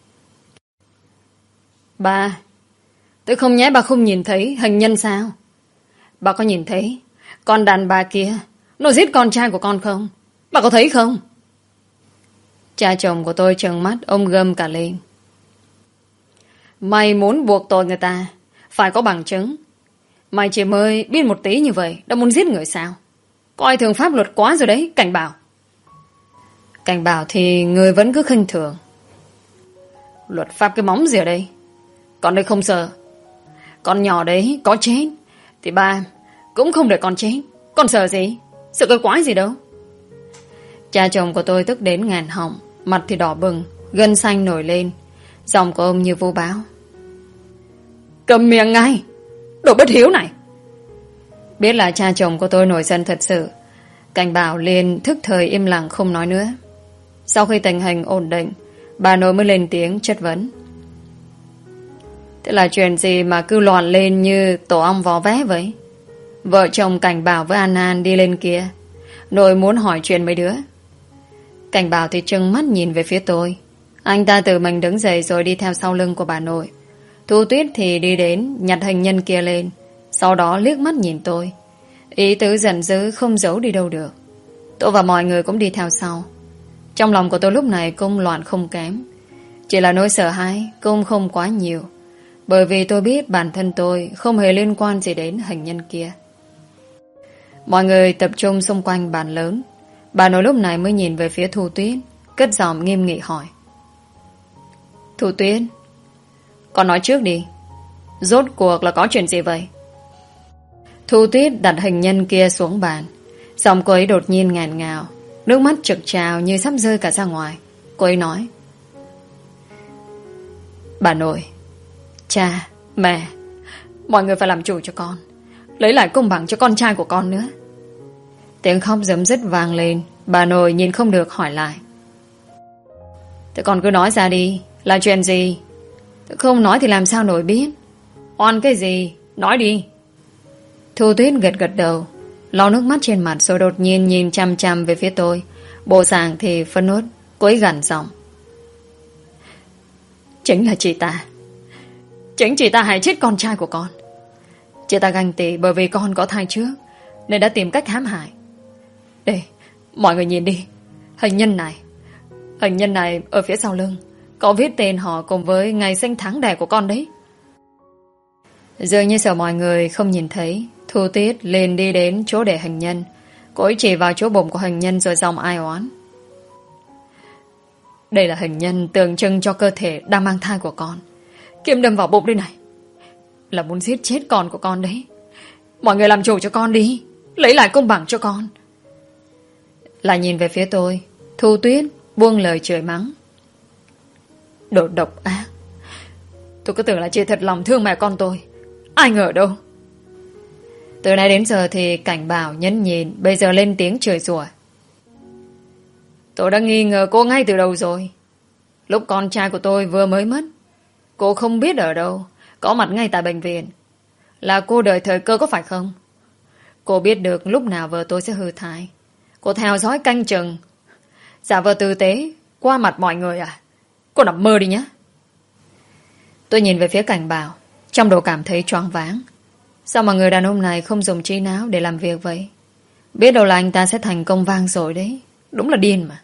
Ba, tôi không nhẽ bà không nhìn thấy hình nhân sao? Bà có nhìn thấy con đàn bà kia nó giết con trai của con không? Bà có thấy không? Cha chồng của tôi trợn mắt, ông gầm cả lên. Mày muốn buộc tội người ta phải có bằng chứng. Mày chỉ mới biết một tí như vậy đã muốn giết người sao? Coi thường pháp luật quá rồi đấy, Cảnh Bảo. Cảnh Bảo thì người vẫn cứ khinh thường. Luật pháp cái móng gì ở đây? Con đây không sợ. Con nhỏ đấy có chết thì ba cũng không để con chết. Con sợ gì? Sợ cái quái gì đâu. Cha chồng của tôi tức đến ngàn họng, mặt thì đỏ bừng, gân xanh nổi lên. Giọng của ông như vô báo. Cầm miệng ngay, đồ bất hiếu này. Biết là cha chồng của tôi nổi giận thật sự, Cảnh Bảo liền thức thời im lặng không nói nữa. Sau khi tình hình ổn định, bà nội mới lên tiếng chất vấn. Thế là chuyện gì mà cứ loạn lên như tổ ong vò vé vậy? Vợ chồng Cảnh Bảo với An An đi lên kia, nội muốn hỏi chuyện mấy đứa. Cảnh Bảo thì trừng mắt nhìn về phía tôi. Anh ta tự mình đứng dậy rồi đi theo sau lưng của bà nội. Thu Tuyết thì đi đến nhặt hình nhân kia lên, sau đó liếc mắt nhìn tôi. Ý tứ giận dữ không giấu đi đâu được. Tôi và mọi người cũng đi theo sau. Trong lòng của tôi lúc này cũng loạn không kém. Chỉ là nỗi sợ hãi cũng không quá nhiều, bởi vì tôi biết bản thân tôi không hề liên quan gì đến hình nhân kia. Mọi người tập trung xung quanh bàn lớn. Bà nội lúc này mới nhìn về phía Thu Tuyết, cất giọng nghiêm nghị hỏi. Thu Tuyết, con nói trước đi, rốt cuộc là có chuyện gì vậy? Thu Tuyết đặt hình nhân kia xuống bàn. Giọng cô ấy đột nhiên ngàn ngào, nước Nước mắt trực trào như sắp rơi cả ra ngoài. Cô ấy nói: Bà nội, cha, mẹ, mọi người phải làm chủ cho con, lấy lại công bằng cho con trai của con nữa. Tiếng khóc giấm dứt vang lên. Bà nội nhìn không được hỏi lại: Thế con cứ nói ra đi, là chuyện gì? Không nói thì làm sao nổi biết. Oan cái gì? Nói đi. Thu Tuyết gật gật đầu, lau nước mắt trên mặt, rồi đột nhiên nhìn chăm chăm về phía tôi. Bộ dạng thì phân nốt. Cô ấy gằn giọng: Chính là chị ta. Chính chị ta hại chết con trai của con. Chị ta ganh tị bởi vì con có thai trước, nên đã tìm cách hãm hại. Đây, mọi người nhìn đi. Hình nhân này Hình nhân này ở phía sau lưng có viết tên họ cùng với ngày sinh tháng đẻ của con đấy. Dường như sợ mọi người không nhìn thấy, Thu Tuyết liền đi đến chỗ để hình nhân. Cô ấy chỉ vào chỗ bụng của hình nhân rồi giọng ai oán: Đây là hình nhân tượng trưng cho cơ thể đang mang thai của con. Kim đâm vào bụng đây này, là muốn giết chết con của con đấy. Mọi người làm chủ cho con đi, lấy lại công bằng cho con. Lại nhìn về phía tôi, Thu Tuyết buông lời chửi mắng: Đồ độc ác. Tôi cứ tưởng là chị thật lòng thương mẹ con tôi, ai ngờ đâu. Từ nay đến giờ thì Cảnh Bảo nhẫn nhìn, bây giờ lên tiếng chửi rủa: Tôi đã nghi ngờ cô ngay từ đầu rồi. Lúc con trai của tôi vừa mới mất, cô không biết ở đâu, có mặt ngay tại bệnh viện. Là cô đợi thời cơ có phải không? Cô biết được lúc nào vợ tôi sẽ hư thai. Cô theo dõi canh chừng, giả vờ tử tế qua mặt mọi người à? Cô nằm mơ đi nhé. Tôi nhìn về phía Cảnh Bảo, trong đầu cảm thấy choáng váng. Sao mà người đàn ông này không dùng trí não để làm việc vậy? Biết đâu là anh ta sẽ thành công vang rồi đấy. Đúng là điên mà.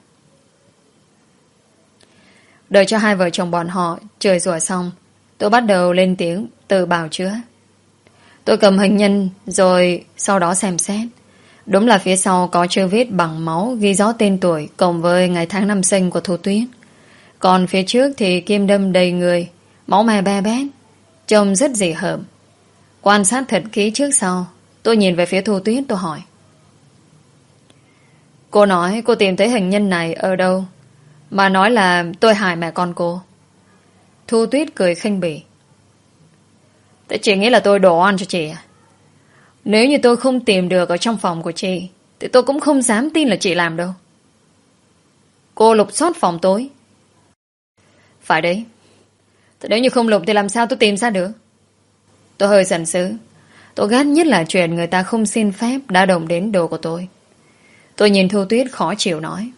Đợi cho hai vợ chồng bọn họ chửi rủa xong, tôi bắt đầu lên tiếng tự bào chữa. Tôi cầm hình nhân rồi sau đó xem xét. Đúng là phía sau có chữ viết bằng máu ghi rõ tên tuổi cộng với ngày tháng năm sinh của Thu Tuyết. Còn phía trước thì kim đâm đầy người, máu me be bét, trông rất dị hợm. Quan sát thật kỹ trước sau, tôi nhìn về phía Thu Tuyết, tôi hỏi: Cô nói cô tìm thấy hình nhân này ở đâu mà nói là tôi hại mẹ con cô? Thu Tuyết cười khinh bỉ: Thế chị nghĩ là tôi đổ oan cho chị à? Nếu như tôi không tìm được ở trong phòng của chị thì tôi cũng không dám tin là chị làm đâu. Cô lục soát phòng tối. Phải đấy. Thế nếu như không lục thì làm sao tôi tìm ra được? Tôi hơi giận dữ. Tôi ghét nhất là chuyện người ta không xin phép đã động đến đồ của tôi. Tôi nhìn Thu Tuyết khó chịu nói: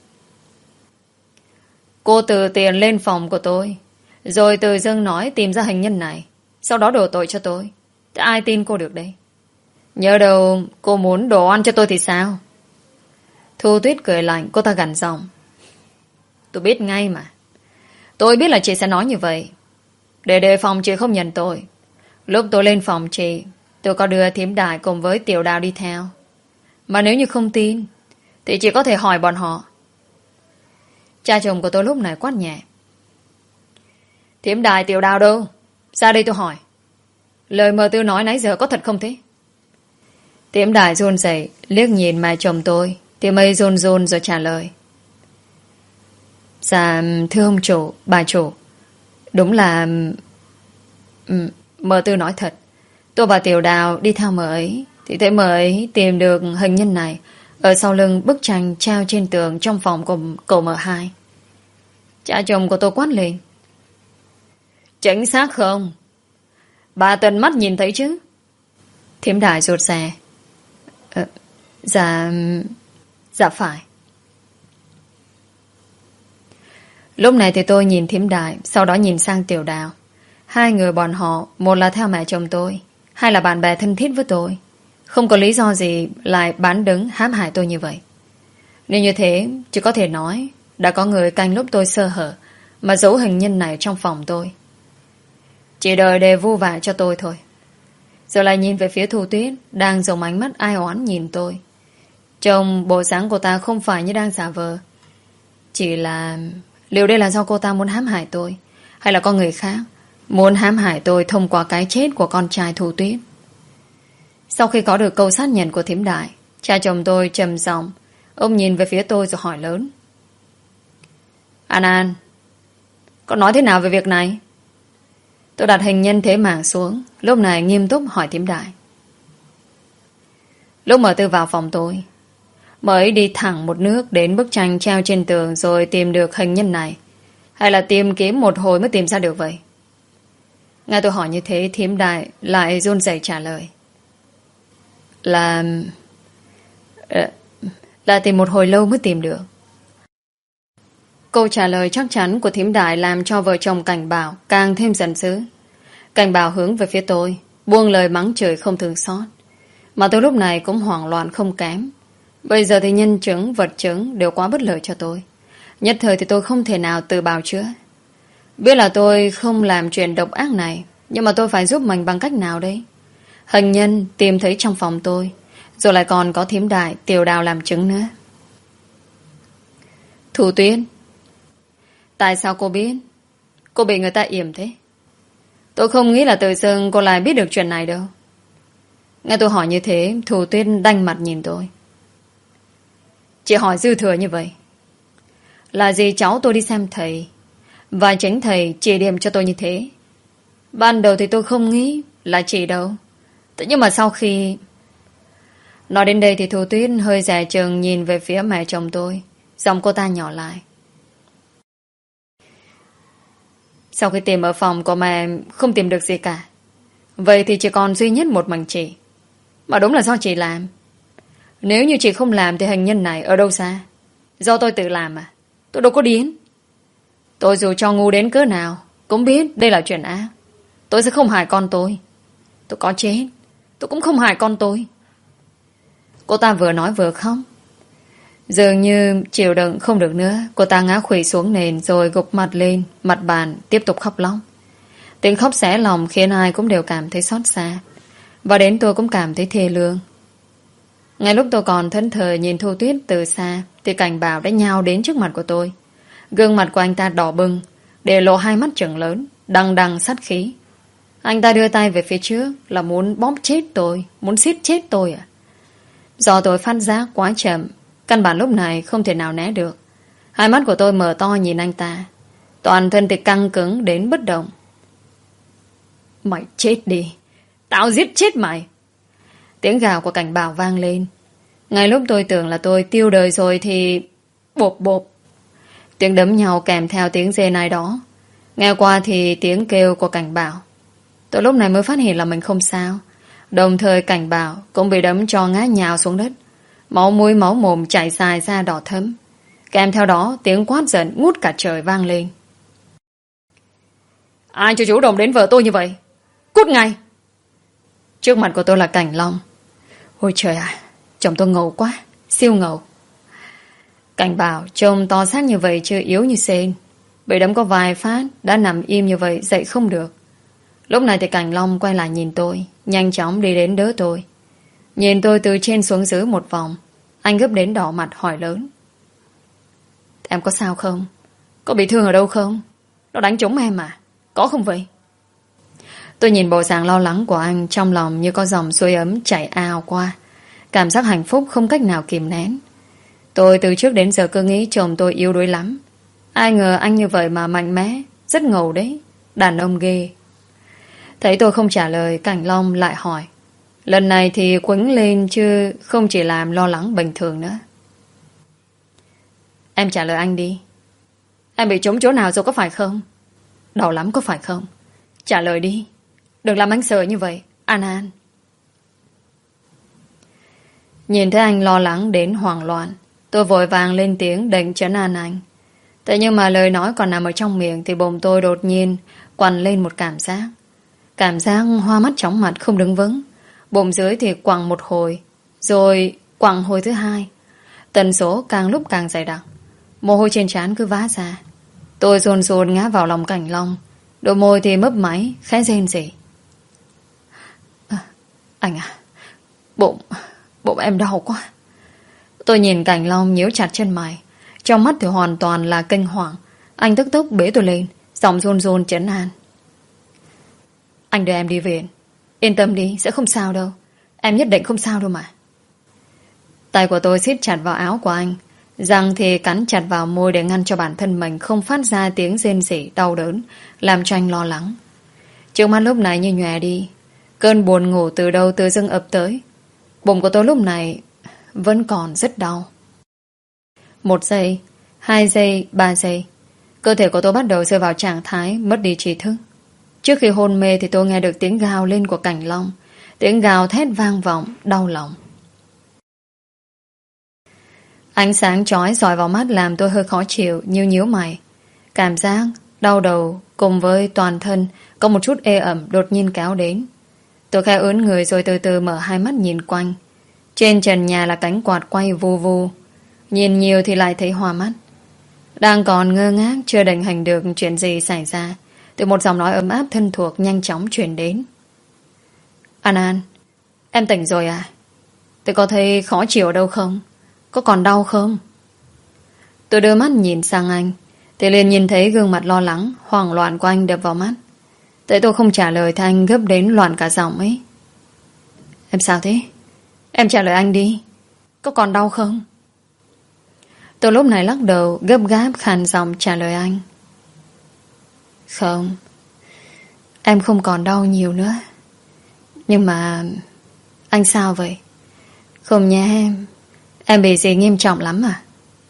Cô từ tiền lên phòng của tôi, rồi từ dưng nói tìm ra hình nhân này, sau đó đổ tội cho tôi. Thế ai tin cô được đây? Nhớ đâu cô muốn đổ oan cho tôi thì sao? Thu Tuyết cười lạnh, cô ta gằn giọng: Tôi biết ngay mà. Tôi biết là chị sẽ nói như vậy, để đề phòng chị không nhận tôi. Lúc tôi lên phòng chị, tôi có đưa Thím Đại cùng với Tiểu Đào đi theo. Mà nếu như không tin thì chị có thể hỏi bọn họ. Cha chồng của tôi lúc này quát nhẹ: Thím Đại, Tiểu Đào đâu? Ra đây tôi hỏi. Lời mơ tư nói nãy giờ có thật không thế? Thím Đại run rẩy liếc nhìn mẹ chồng tôi, thì mây run run rồi trả lời: Dạ thưa ông chủ, bà chủ, đúng là ừ, mơ tư nói thật. Tôi và Tiểu Đào đi theo mờ ấy, thì thấy mờ ấy tìm được hình nhân này ở sau lưng bức tranh treo trên tường trong phòng của cậu mờ hai. Cha chồng của tôi quát lên: Chính xác không? Bà tận mắt nhìn thấy chứ? Thím Đại rụt rè: ờ, Dạ Dạ phải. Lúc này thì tôi nhìn Thím Đại, sau đó nhìn sang Tiểu Đào. Hai người bọn họ, một là theo mẹ chồng tôi, hai là bạn bè thân thiết với tôi. Không có lý do gì lại bán đứng hãm hại tôi như vậy. Nếu như thế, chỉ có thể nói đã có người canh lúc tôi sơ hở mà giấu hình nhân này trong phòng tôi. Chỉ đợi để vu vạ cho tôi thôi. Giờ lại nhìn về phía Thu Tuyết đang dùng ánh mắt ai oán nhìn tôi. Trông bộ dáng của ta không phải như đang giả vờ. Chỉ là liệu đây là do cô ta muốn hãm hại tôi, hay là có người khác muốn hãm hại tôi thông qua cái chết của con trai Thu Tuyết? Sau khi có được câu xác nhận của Thím Đại, cha chồng tôi trầm giọng Ông nhìn về phía tôi rồi hỏi lớn. An An, con nói thế nào về việc này? Tôi đặt hình nhân thế mảng xuống. Lúc này nghiêm túc hỏi thím Đại. Lúc mở Tư vào phòng tôi, mới đi thẳng một nước đến bức tranh treo trên tường rồi tìm được hình nhân này, hay là tìm kiếm một hồi mới tìm ra được vậy? Nghe tôi hỏi như thế, thím Đại lại run rẩy trả lời. Là... Là tìm một hồi lâu mới tìm được. Câu trả lời chắc chắn của thím Đại làm cho vợ chồng Cảnh Bảo càng thêm giận dữ. Cảnh Bảo hướng về phía tôi, buông lời mắng chửi không thương xót. Mà tôi lúc này cũng hoảng loạn không kém. Bây giờ thì nhân chứng, vật chứng đều quá bất lợi cho tôi. Nhất thời thì tôi không thể nào tự bào chữa. Biết là tôi không làm chuyện độc ác này, nhưng mà tôi phải giúp mình bằng cách nào đấy? Hình nhân tìm thấy trong phòng tôi, rồi lại còn có thím Đại, Tiểu Đào làm chứng nữa. Thủ Tuyết, tại sao cô biết? Cô bị người ta yểm thế? Tôi không nghĩ là tự dưng cô lại biết được chuyện này đâu. Nghe tôi hỏi như thế, Thủ Tuyết đanh mặt nhìn tôi. Chị hỏi dư thừa như vậy là gì? Cháu tôi đi xem thầy, và chính thầy chỉ điểm cho tôi như thế. Ban đầu thì tôi không nghĩ là chị đâu. Thế nhưng mà sau khi... Nói đến đây thì Thủ Tuyết hơi dè chừng nhìn về phía mẹ chồng tôi. Giọng cô ta nhỏ lại. Sau khi tìm ở phòng của mẹ không tìm được gì cả, vậy thì chỉ còn duy nhất một mình chị. Mà đúng là do chị làm. Nếu như chị không làm thì hình nhân này ở đâu ra? Do tôi tự làm à? Tôi đâu có điên. Tôi dù cho ngu đến cỡ nào cũng biết đây là chuyện ác. Tôi sẽ không hại con tôi. Tôi có chết, tôi cũng không hại con tôi. Cô ta vừa nói vừa khóc. Dường như chịu đựng không được nữa, cô ta ngã khuỵu xuống nền rồi gục mặt lên mặt bàn tiếp tục khóc lóc. Tiếng khóc xé lòng khiến ai cũng đều cảm thấy xót xa, và đến tôi cũng cảm thấy thê lương. Ngay lúc tôi còn thẫn thờ nhìn Thu Tuyết từ xa thì Cảnh Bảo đã nhào đến trước mặt của tôi. Gương mặt của anh ta đỏ bừng, để lộ hai mắt trừng lớn, đằng đằng sát khí. Anh ta đưa tay về phía trước là muốn bóp chết tôi, muốn siết chết tôi à? Do tôi phát giác quá chậm, căn bản lúc này không thể nào né được. Hai mắt của tôi mở to nhìn anh ta, toàn thân thì căng cứng đến bất động. Mày chết đi, tao giết chết mày. Tiếng gào của Cảnh Bảo vang lên. Ngay lúc tôi tưởng là tôi tiêu đời rồi thì bộp bộp, tiếng đấm nhau kèm theo tiếng rên ai đó. Nghe qua thì tiếng kêu của Cảnh Bảo. Tôi lúc này mới phát hiện là mình không sao. Đồng thời Cảnh Bảo cũng bị đấm cho ngã nhào xuống đất, máu mũi máu mồm chảy dài ra đỏ thẫm. Kèm theo đó tiếng quát giận ngút cả trời vang lên. Ai cho chủ động đến vợ tôi như vậy? Cút ngay! Trước mặt của tôi là Cảnh Long. Ôi trời ạ, chồng tôi ngầu quá, siêu ngầu. Cảnh Bảo trông to xác như vậy chưa yếu như sên, bị đấm có vài phát đã nằm im như vậy, dậy không được. Lúc này thì Cảnh Long quay lại nhìn tôi, nhanh chóng đi đến đỡ tôi. Nhìn tôi từ trên xuống dưới một vòng, anh gấp đến đỏ mặt hỏi lớn. Em có sao không? Có bị thương ở đâu không? Nó đánh trúng em à? Có không vậy? Tôi nhìn bộ dạng lo lắng của anh, trong lòng như có dòng suối ấm chảy ào qua. Cảm giác hạnh phúc không cách nào kìm nén. Tôi từ trước đến giờ cứ nghĩ chồng tôi yếu đuối lắm. Ai ngờ anh như vậy mà mạnh mẽ, rất ngầu đấy. Đàn ông ghê. Thấy tôi không trả lời, Cảnh Long lại hỏi. Lần này thì quấn lên chứ không chỉ làm lo lắng bình thường nữa. Em trả lời anh đi. Em bị trúng chỗ nào rồi có phải không? Đau lắm có phải không? Trả lời đi. Đừng làm anh sợ như vậy, An An. Nhìn thấy anh lo lắng đến hoảng loạn, tôi vội vàng lên tiếng định trấn an anh. Thế nhưng mà lời nói còn nằm ở trong miệng thì bụng tôi đột nhiên quằn lên một cảm giác. Cảm giác hoa mắt chóng mặt không đứng vững. Bụng dưới thì quằn một hồi, rồi quằn hồi thứ hai. Tần số càng lúc càng dày đặc. Mồ hôi trên trán cứ vã ra. Tôi dồn dồn ngã vào lòng Cảnh Long. Đôi môi thì mấp máy, khẽ rên rỉ. À, anh à, bụng, bụng em đau quá. Tôi nhìn Cảnh Long nhíu chặt chân mày. Trong mắt thì hoàn toàn là kinh hoàng. Anh tức tốc bế tôi lên, giọng run run trấn an. Anh đưa em đi viện. Yên tâm đi, sẽ không sao đâu. Em nhất định không sao đâu mà. Tay của tôi siết chặt vào áo của anh, răng thì cắn chặt vào môi để ngăn cho bản thân mình không phát ra tiếng rên rỉ đau đớn, làm cho anh lo lắng. Trước mắt lúc này như nhòe đi. Cơn buồn ngủ từ đâu tự dưng ập tới. Bụng của tôi lúc này vẫn còn rất đau. Một giây, hai giây, ba giây, cơ thể của tôi bắt đầu rơi vào trạng thái mất đi trí thức. Trước khi hôn mê thì tôi nghe được tiếng gào lên của Cảnh Long. Tiếng gào thét vang vọng, đau lòng. Ánh sáng chói dọi vào mắt làm tôi hơi khó chịu, nhíu nhíu mày. Cảm giác đau đầu cùng với toàn thân có một chút ê ẩm đột nhiên kéo đến. Tôi khẽ ướn người rồi từ từ mở hai mắt nhìn quanh. Trên trần nhà là cánh quạt quay vu vu. Nhìn nhiều thì lại thấy hoa mắt. Đang còn ngơ ngác chưa định hình được chuyện gì xảy ra thì một giọng nói ấm áp thân thuộc nhanh chóng truyền đến. An An, em tỉnh rồi à? Tôi có thấy khó chịu ở đâu không? Có còn đau không? Tôi đưa mắt nhìn sang anh thì liền nhìn thấy gương mặt lo lắng, hoảng loạn của anh đập vào mắt. Tại tôi không trả lời thì anh gấp đến loạn cả giọng ấy. Em sao thế? Em trả lời anh đi. Có còn đau không? Tôi lúc này lắc đầu gấp gáp khàn giọng trả lời anh. Không, em không còn đau nhiều nữa. Nhưng mà anh sao vậy? Không nha em. Em bị gì nghiêm trọng lắm à?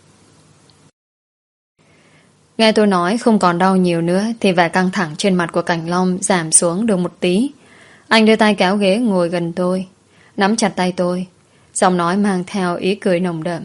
Nghe tôi nói không còn đau nhiều nữa thì vẻ căng thẳng trên mặt của Cảnh Long giảm xuống được một tí. Anh đưa tay kéo ghế ngồi gần tôi, nắm chặt tay tôi, giọng nói mang theo ý cười nồng đậm.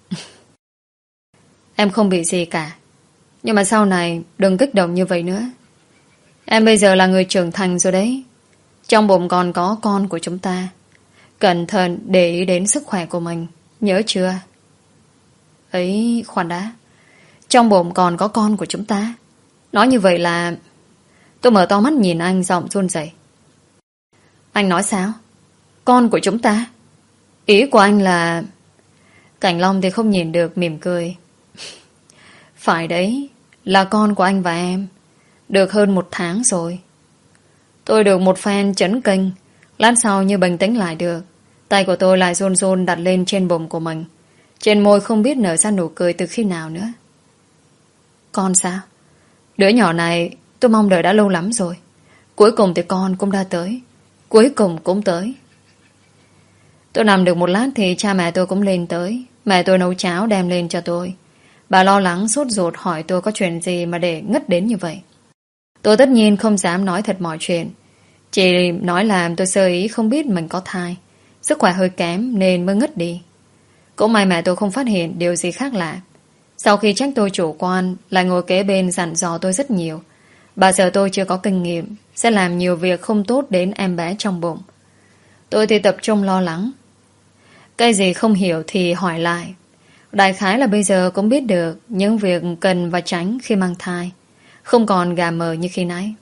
Em không bị gì cả. Nhưng mà sau này đừng kích động như vậy nữa. Em bây giờ là người trưởng thành rồi đấy. Trong bụng còn có con của chúng ta. Cẩn thận để ý đến sức khỏe của mình. Nhớ chưa? Ấy, khoan đã. Trong bụng còn có con của chúng ta. Nói như vậy là... Tôi mở to mắt nhìn anh, giọng run rẩy. Anh nói sao? Con của chúng ta? Ý của anh là... Cảnh Long thì không nhìn được mỉm cười. Phải đấy, là con của anh và em. Được hơn một tháng rồi. Tôi được một phen chấn kinh. Lát sau như bình tĩnh lại được. Tay của tôi lại run run đặt lên trên bụng của mình. Trên môi không biết nở ra nụ cười từ khi nào nữa. Con sao? Đứa nhỏ này tôi mong đợi đã lâu lắm rồi. Cuối cùng thì con cũng đã tới. Cuối cùng cũng tới. Tôi nằm được một lát thì cha mẹ tôi cũng lên tới. Mẹ tôi nấu cháo đem lên cho tôi. Bà lo lắng sốt ruột hỏi tôi có chuyện gì mà để ngất đến như vậy. Tôi tất nhiên không dám nói thật mọi chuyện. Chỉ nói là tôi sơ ý không biết mình có thai. Sức khỏe hơi kém nên mới ngất đi. Cũng may mẹ tôi không phát hiện điều gì khác lạ. Sau khi trách tôi chủ quan, lại ngồi kế bên dặn dò tôi rất nhiều. Bà sợ tôi chưa có kinh nghiệm, sẽ làm nhiều việc không tốt đến em bé trong bụng. Tôi thì tập trung lo lắng. Cái gì không hiểu thì hỏi lại. Đại khái là bây giờ cũng biết được những việc cần và tránh khi mang thai. Không còn gà mờ như khi nãy.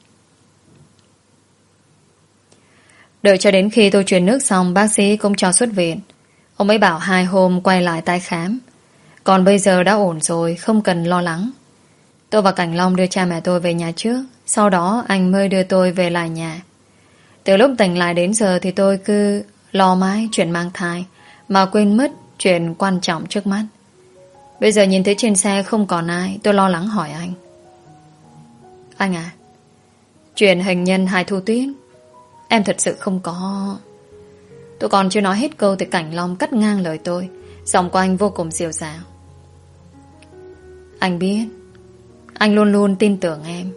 Đợi cho đến khi tôi truyền nước xong, bác sĩ cũng cho xuất viện. Ông ấy bảo hai hôm quay lại tái khám. Còn bây giờ đã ổn rồi, không cần lo lắng. Tôi và Cảnh Long đưa cha mẹ tôi về nhà trước. Sau đó anh mới đưa tôi về lại nhà. Từ lúc tỉnh lại đến giờ thì tôi cứ lo mãi chuyện mang thai, mà quên mất chuyện quan trọng trước mắt. Bây giờ nhìn thấy trên xe không còn ai, tôi lo lắng hỏi anh. Anh à, chuyện hình nhân Hải Thu Tuyết, em thật sự không có... Tôi còn chưa nói hết câu thì Cảnh Long cắt ngang lời tôi. Giọng của anh vô cùng dịu dàng. Anh biết, anh luôn luôn tin tưởng em.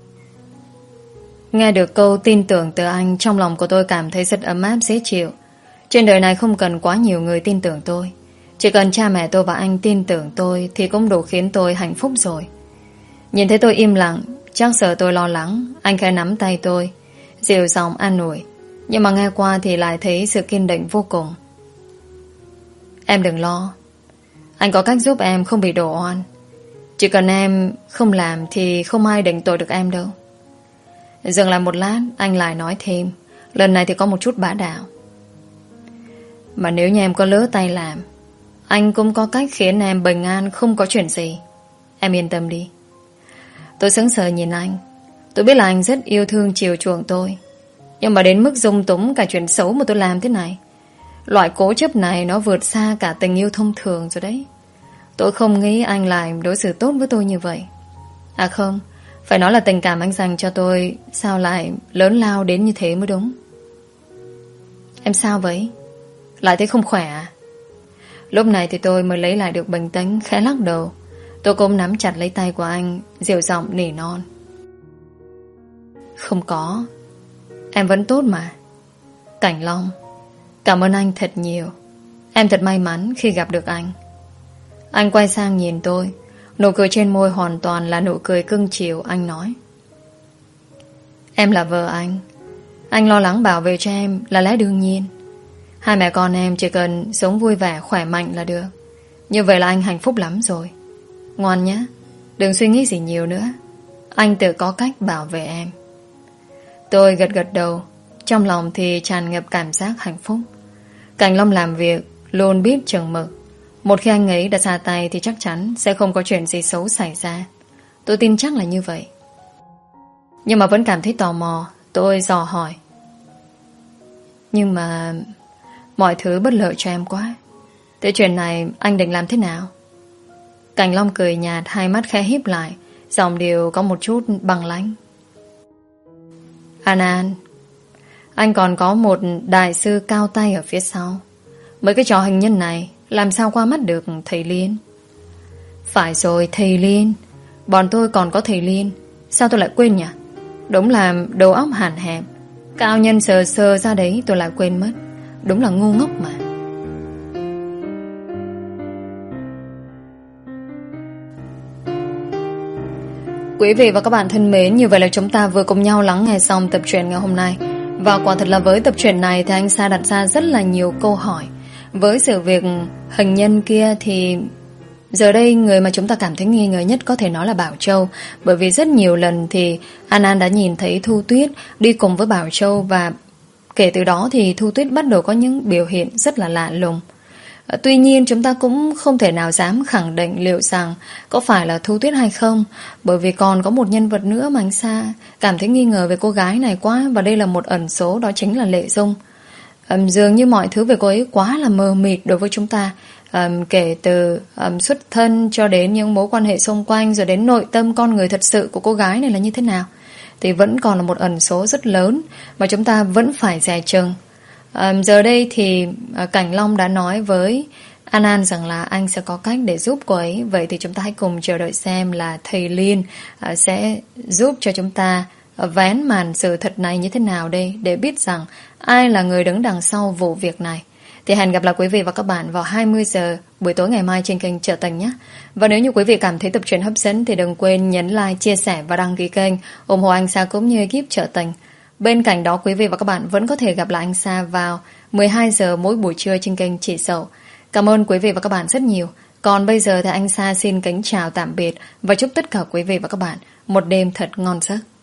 Nghe được câu tin tưởng từ anh, trong lòng của tôi cảm thấy rất ấm áp dễ chịu. Trên đời này không cần quá nhiều người tin tưởng tôi. Chỉ cần cha mẹ tôi và anh tin tưởng tôi thì cũng đủ khiến tôi hạnh phúc rồi. Nhìn thấy tôi im lặng, chắc sợ tôi lo lắng, anh khẽ nắm tay tôi, dịu giọng an ủi. Nhưng mà nghe qua thì lại thấy sự kiên định vô cùng. Em đừng lo, anh có cách giúp em không bị đổ oan. Chỉ cần em không làm thì không ai định tội được em đâu. Dừng lại một lát, anh lại nói thêm, lần này thì có một chút bá đạo. Mà nếu như em có lỡ tay làm, anh cũng có cách khiến em bình an, không có chuyện gì. Em yên tâm đi. Tôi sững sờ nhìn anh. Tôi biết là anh rất yêu thương chiều chuộng tôi, nhưng mà đến mức dung túng cả chuyện xấu mà tôi làm thế này, Loại cố chấp này nó vượt xa cả tình yêu thông thường rồi đấy. Tôi không nghĩ anh lại đối xử tốt với tôi như vậy. À không, phải nói là tình cảm anh dành cho tôi sao lại lớn lao đến như thế mới đúng. Em sao vậy? Lại thấy không khỏe à? Lúc này thì tôi mới lấy lại được bình tĩnh, khẽ lắc đầu. Tôi cũng nắm chặt lấy tay của anh, dịu giọng nỉ non. Không có, em vẫn tốt mà. Cảnh Long, cảm ơn anh thật nhiều. Em thật may mắn khi gặp được anh. Anh quay sang nhìn tôi. Nụ cười trên môi hoàn toàn là nụ cười cưng chiều. Anh nói: Em là vợ anh. Anh lo lắng bảo vệ cho em là lẽ đương nhiên. Hai mẹ con em chỉ cần sống vui vẻ, khỏe mạnh là được. Như vậy là anh hạnh phúc lắm rồi. Ngoan nhé, đừng suy nghĩ gì nhiều nữa. Anh tự có cách bảo vệ em. Tôi gật gật đầu. Trong lòng thì tràn ngập cảm giác hạnh phúc. Cảnh Long làm việc luôn biết chừng mực. Một khi anh ấy đã ra tay thì chắc chắn sẽ không có chuyện gì xấu xảy ra. Tôi tin chắc là như vậy. Nhưng mà vẫn cảm thấy tò mò. Tôi dò hỏi: Nhưng mà mọi thứ bất lợi cho em quá. Thế chuyện này anh định làm thế nào? Cảnh Long cười nhạt, hai mắt khẽ híp lại, giọng điệu có một chút băng lãnh. An An, anh còn có một đại sư cao tay ở phía sau. Mấy cái trò hình nhân này làm sao qua mắt được thầy Liên? Phải rồi, thầy Liên. Bọn tôi còn có thầy Liên. Sao tôi lại quên nhỉ? Đúng là đầu óc hàn hẹp. Cao nhân sờ sờ ra đấy tôi lại quên mất. Đúng là ngu ngốc mà. Quý vị và các bạn thân mến, như vậy là chúng ta vừa cùng nhau lắng nghe xong tập truyện ngày hôm nay. Và quả thật là với tập truyện này thì anh Sa đặt ra rất là nhiều câu hỏi. Với sự việc hình nhân kia thì giờ đây người mà chúng ta cảm thấy nghi ngờ nhất có thể nói là Bảo Châu. Bởi vì rất nhiều lần thì An An đã nhìn thấy Thu Tuyết đi cùng với Bảo Châu. Và kể từ đó thì Thu Tuyết bắt đầu có những biểu hiện rất là lạ lùng. Tuy nhiên chúng ta cũng không thể nào dám khẳng định liệu rằng có phải là Thu Tuyết hay không. Bởi vì còn có một nhân vật nữa mà anh Sa cảm thấy nghi ngờ về cô gái này quá. Và đây là một ẩn số, đó chính là Lệ Dung. um, Dường như mọi thứ về cô ấy quá là mờ mịt đối với chúng ta. um, Kể từ um, xuất thân cho đến những mối quan hệ xung quanh, rồi đến nội tâm con người thật sự của cô gái này là như thế nào, thì vẫn còn là một ẩn số rất lớn mà chúng ta vẫn phải dè chừng. À, giờ đây thì à, Cảnh Long đã nói với An An rằng là anh sẽ có cách để giúp cô ấy. Vậy thì chúng ta hãy cùng chờ đợi xem là thầy Liên à, sẽ giúp cho chúng ta à, vén màn sự thật này như thế nào đây, để biết rằng ai là người đứng đằng sau vụ việc này. Thì hẹn gặp lại quý vị và các bạn vào hai mươi giờ buổi tối ngày mai trên kênh Trở Tình nhé. Và nếu như quý vị cảm thấy tập truyện hấp dẫn thì đừng quên nhấn like, chia sẻ và đăng ký kênh, ủng hộ anh Sa cũng như ekip Trở Tình. Bên cạnh đó quý vị và các bạn vẫn có thể gặp lại anh Sa vào mười hai giờ mỗi buổi trưa trên kênh Chị Sầu. Cảm ơn quý vị và các bạn rất nhiều. Còn bây giờ thì anh Sa xin kính chào tạm biệt và chúc tất cả quý vị và các bạn một đêm thật ngon giấc.